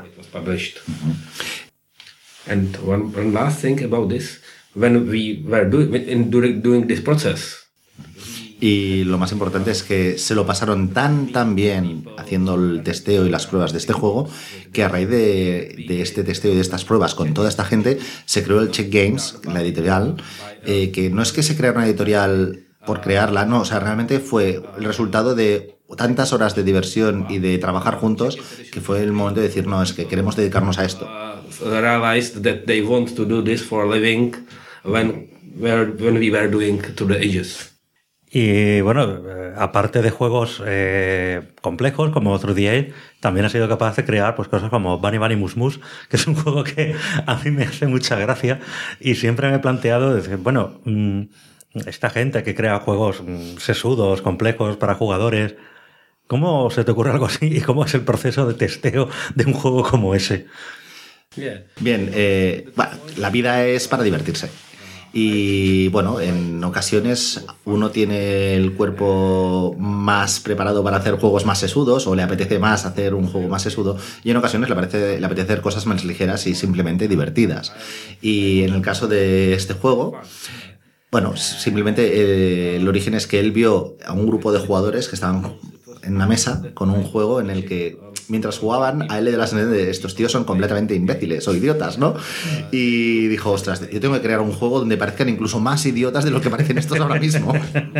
And one last thing about this, when we were doing this process. Y lo más importante es que se lo pasaron tan bien haciendo el testeo y las pruebas de este juego, que a raíz de este testeo y de estas pruebas con toda esta gente, se creó el Check Games, la editorial, que no es que se creara una editorial por crearla, no, o sea, realmente fue el resultado de tantas horas de diversión y de trabajar juntos, que fue el momento de decir, no, es que queremos dedicarnos a esto. Realized that they want to do this for a living when we were doing Through the Ages. Y bueno, aparte de juegos complejos como Through the Ages, también ha sido capaz de crear pues cosas como Bunny Bunny Mus Mus, que es un juego que a mí me hace mucha gracia y siempre me he planteado decir, bueno, esta gente que crea juegos sesudos, complejos para jugadores, ¿cómo se te ocurre algo así y cómo es el proceso de testeo de un juego como ese? Bien, bueno, la vida es para divertirse. Y bueno, en ocasiones uno tiene el cuerpo más preparado para hacer juegos más sesudos o le apetece más hacer un juego más sesudo, y en ocasiones le apetece hacer cosas más ligeras y simplemente divertidas. Y en el caso de este juego, bueno, simplemente el origen es que él vio a un grupo de jugadores que estaban en una mesa con un juego en el que mientras jugaban a él le dio la sensación de estos tíos son completamente imbéciles o idiotas, ¿no? Y dijo, ostras, yo tengo que crear un juego donde parezcan incluso más idiotas de lo que parecen estos ahora mismo.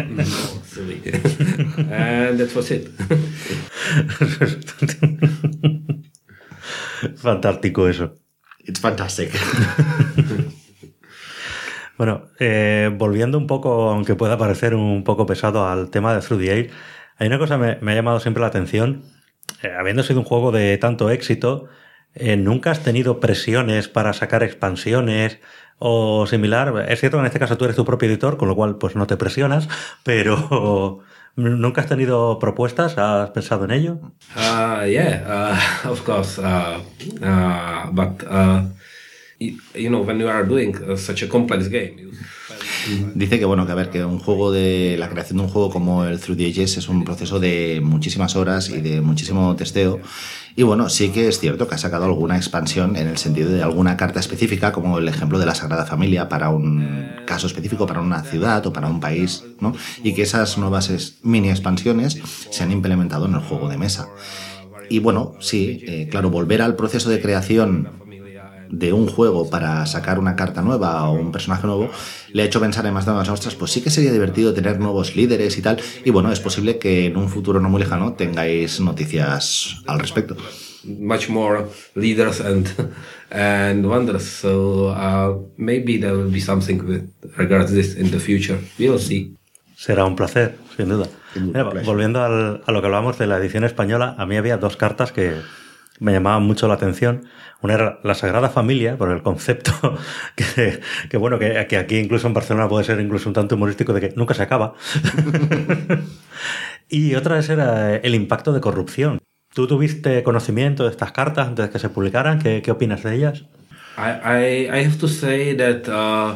And that was it. Fantástico eso. It's fantastic. Bueno, volviendo un poco, aunque pueda parecer un poco pesado al tema de Through the Age, hay una cosa que me ha llamado siempre la atención. Habiendo sido un juego de tanto éxito, ¿nunca has tenido presiones para sacar expansiones o similar? Es cierto que en este caso tú eres tu propio editor, con lo cual pues no te presionas, pero ¿nunca has tenido propuestas? ¿Has pensado en ello? Of course. But you know, when you are doing such a complex game. Dice que bueno, que a ver, que un juego la creación de un juego como el Through the Ages es un proceso de muchísimas horas y de muchísimo testeo. Y bueno, sí que es cierto que ha sacado alguna expansión en el sentido de alguna carta específica, como el ejemplo de la Sagrada Familia, para un caso específico, para una ciudad o para un país, ¿no? Y que esas nuevas mini expansiones se han implementado en el juego de mesa. Y bueno, sí, claro, volver al proceso de creación de un juego para sacar una carta nueva o un personaje nuevo le ha hecho pensar en más de unas ostras, pues sí que sería divertido tener nuevos líderes y tal, y bueno, es posible que en un futuro no muy lejano tengáis noticias al respecto. Much more leaders and wonders, so maybe there will be something with regards to this in the future. We will see. Será un placer, sin duda. Mira, volviendo a lo que hablábamos de la edición española, a mí había dos cartas que me llamaban mucho la atención. Una era la Sagrada Familia, por el concepto que bueno, que aquí incluso en Barcelona puede ser incluso un tanto humorístico, de que nunca se acaba. Y otra era el impacto de corrupción. ¿Tú tuviste conocimiento de estas cartas antes de que se publicaran? ¿Qué opinas de ellas? I have to say that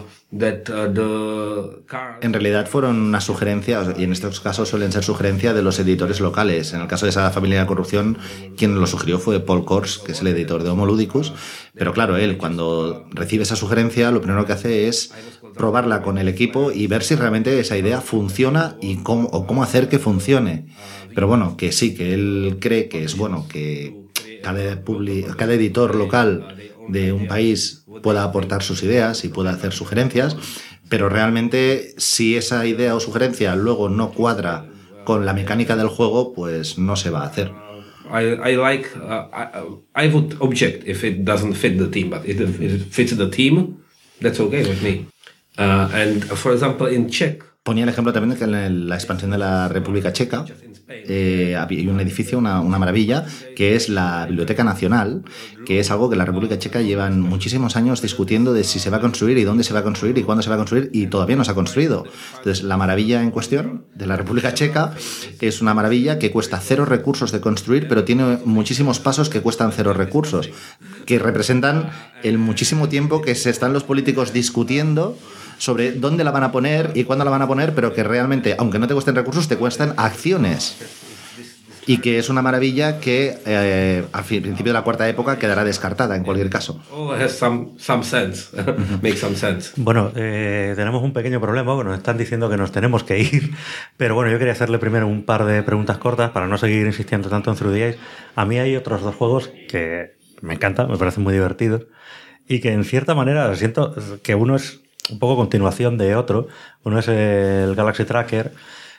en realidad fueron una sugerencia, y en estos casos suelen ser sugerencias de los editores locales. En el caso de esa familia de corrupción, quien lo sugirió fue Paul Kors, que es el editor de Homo Ludicus. Pero claro, él cuando recibe esa sugerencia, lo primero que hace es probarla con el equipo y ver si realmente esa idea funciona y cómo hacer que funcione. Pero bueno, que sí, que él cree que es bueno que cada editor local de un país pueda aportar sus ideas y pueda hacer sugerencias, pero realmente si esa idea o sugerencia luego no cuadra con la mecánica del juego, pues no se va a hacer. I would object if it doesn't fit the team, but if it fits the team, that's okay with me. And for example, in Czech. Ponía el ejemplo también de que en la expansión de la República Checa hay un edificio, una maravilla, que es la Biblioteca Nacional, que es algo que la República Checa llevan muchísimos años discutiendo de si se va a construir y dónde se va a construir y cuándo se va a construir, y todavía no se ha construido. Entonces, la maravilla en cuestión de la República Checa es una maravilla que cuesta 0 recursos de construir, pero tiene muchísimos pasos que cuestan 0 recursos, que representan el muchísimo tiempo que se están los políticos discutiendo sobre dónde la van a poner y cuándo la van a poner, pero que realmente, aunque no te cuesten recursos, te cuestan acciones. Y que es una maravilla que al principio de la cuarta época quedará descartada en cualquier caso. Has some sense. Make some sense. Bueno, tenemos un pequeño problema, nos están diciendo que nos tenemos que ir, pero bueno, yo quería hacerle primero un par de preguntas cortas para no seguir insistiendo tanto en Through the Age. A mí hay otros dos juegos que me encantan, me parecen muy divertidos y que en cierta manera siento que uno es un poco continuación de otro. Uno es el Galaxy Tracker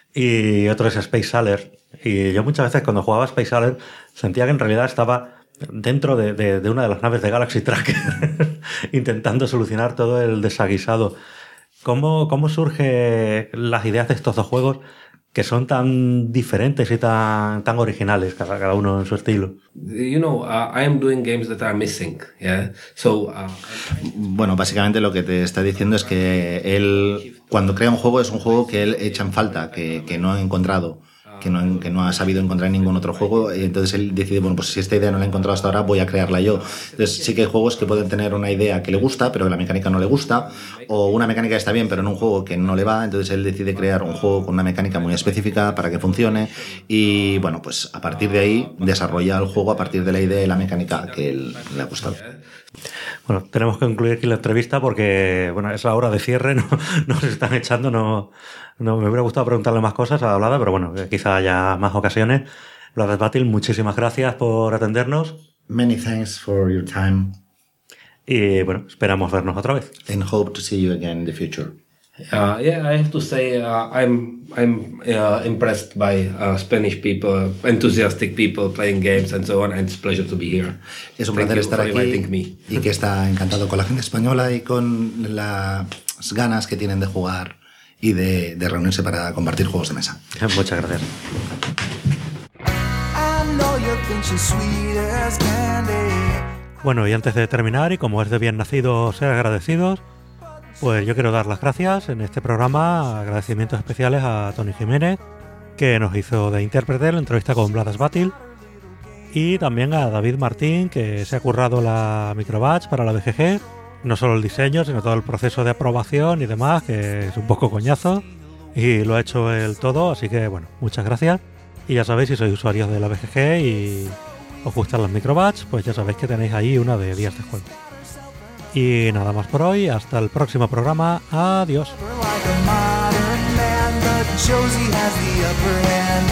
y otro es Space Sailor. Y yo muchas veces cuando jugaba Space Sailor sentía que en realidad estaba dentro de una de las naves de Galaxy Tracker intentando solucionar todo el desaguisado. ¿Cómo surgen las ideas de estos dos juegos que son tan diferentes y tan originales, cada uno en su estilo? You know, I am doing games that are missing, yeah. So, bueno, básicamente lo que te está diciendo es que él, cuando crea un juego, es un juego que él echa en falta, que no ha encontrado, que no ha sabido encontrar en ningún otro juego. Y entonces él decide, bueno, pues si esta idea no la he encontrado hasta ahora, voy a crearla yo. Entonces sí que hay juegos que pueden tener una idea que le gusta, pero que la mecánica no le gusta, o una mecánica que está bien, pero en un juego que no le va. Entonces él decide crear un juego con una mecánica muy específica para que funcione, y bueno, pues a partir de ahí desarrolla el juego a partir de la idea y la mecánica que él le ha gustado. Bueno, tenemos que concluir aquí la entrevista porque bueno, es la hora de cierre, nos están echando, no me hubiera gustado preguntarle más cosas a Vlada, pero bueno, quizá haya más ocasiones. Vlada Batil, muchísimas gracias por atendernos. Many thanks for your time. Y bueno, esperamos vernos otra vez. And hope to see you again in the future. Yeah, I have to say I'm impressed by Spanish people, enthusiastic people playing games and so on, and it's a pleasure to be here. Es un placer estar aquí y que está encantado con la gente española y con las ganas que tienen de jugar y de reunirse para compartir juegos de mesa. Muchas gracias. Bueno, y antes de terminar, y como es de bien nacido ser agradecidos, pues yo quiero dar las gracias en este programa, agradecimientos especiales a Tony Jiménez, que nos hizo de intérprete en la entrevista con Blood Battle, y también a David Martín, que se ha currado la microbatch para la BGG, no solo el diseño, sino todo el proceso de aprobación y demás, que es un poco coñazo, y lo ha hecho él todo, así que bueno, muchas gracias. Y ya sabéis, si sois usuarios de la BGG y os gustan las microbatch, pues ya sabéis que tenéis ahí una de días de juego. Y nada más por hoy, hasta el próximo programa, adiós.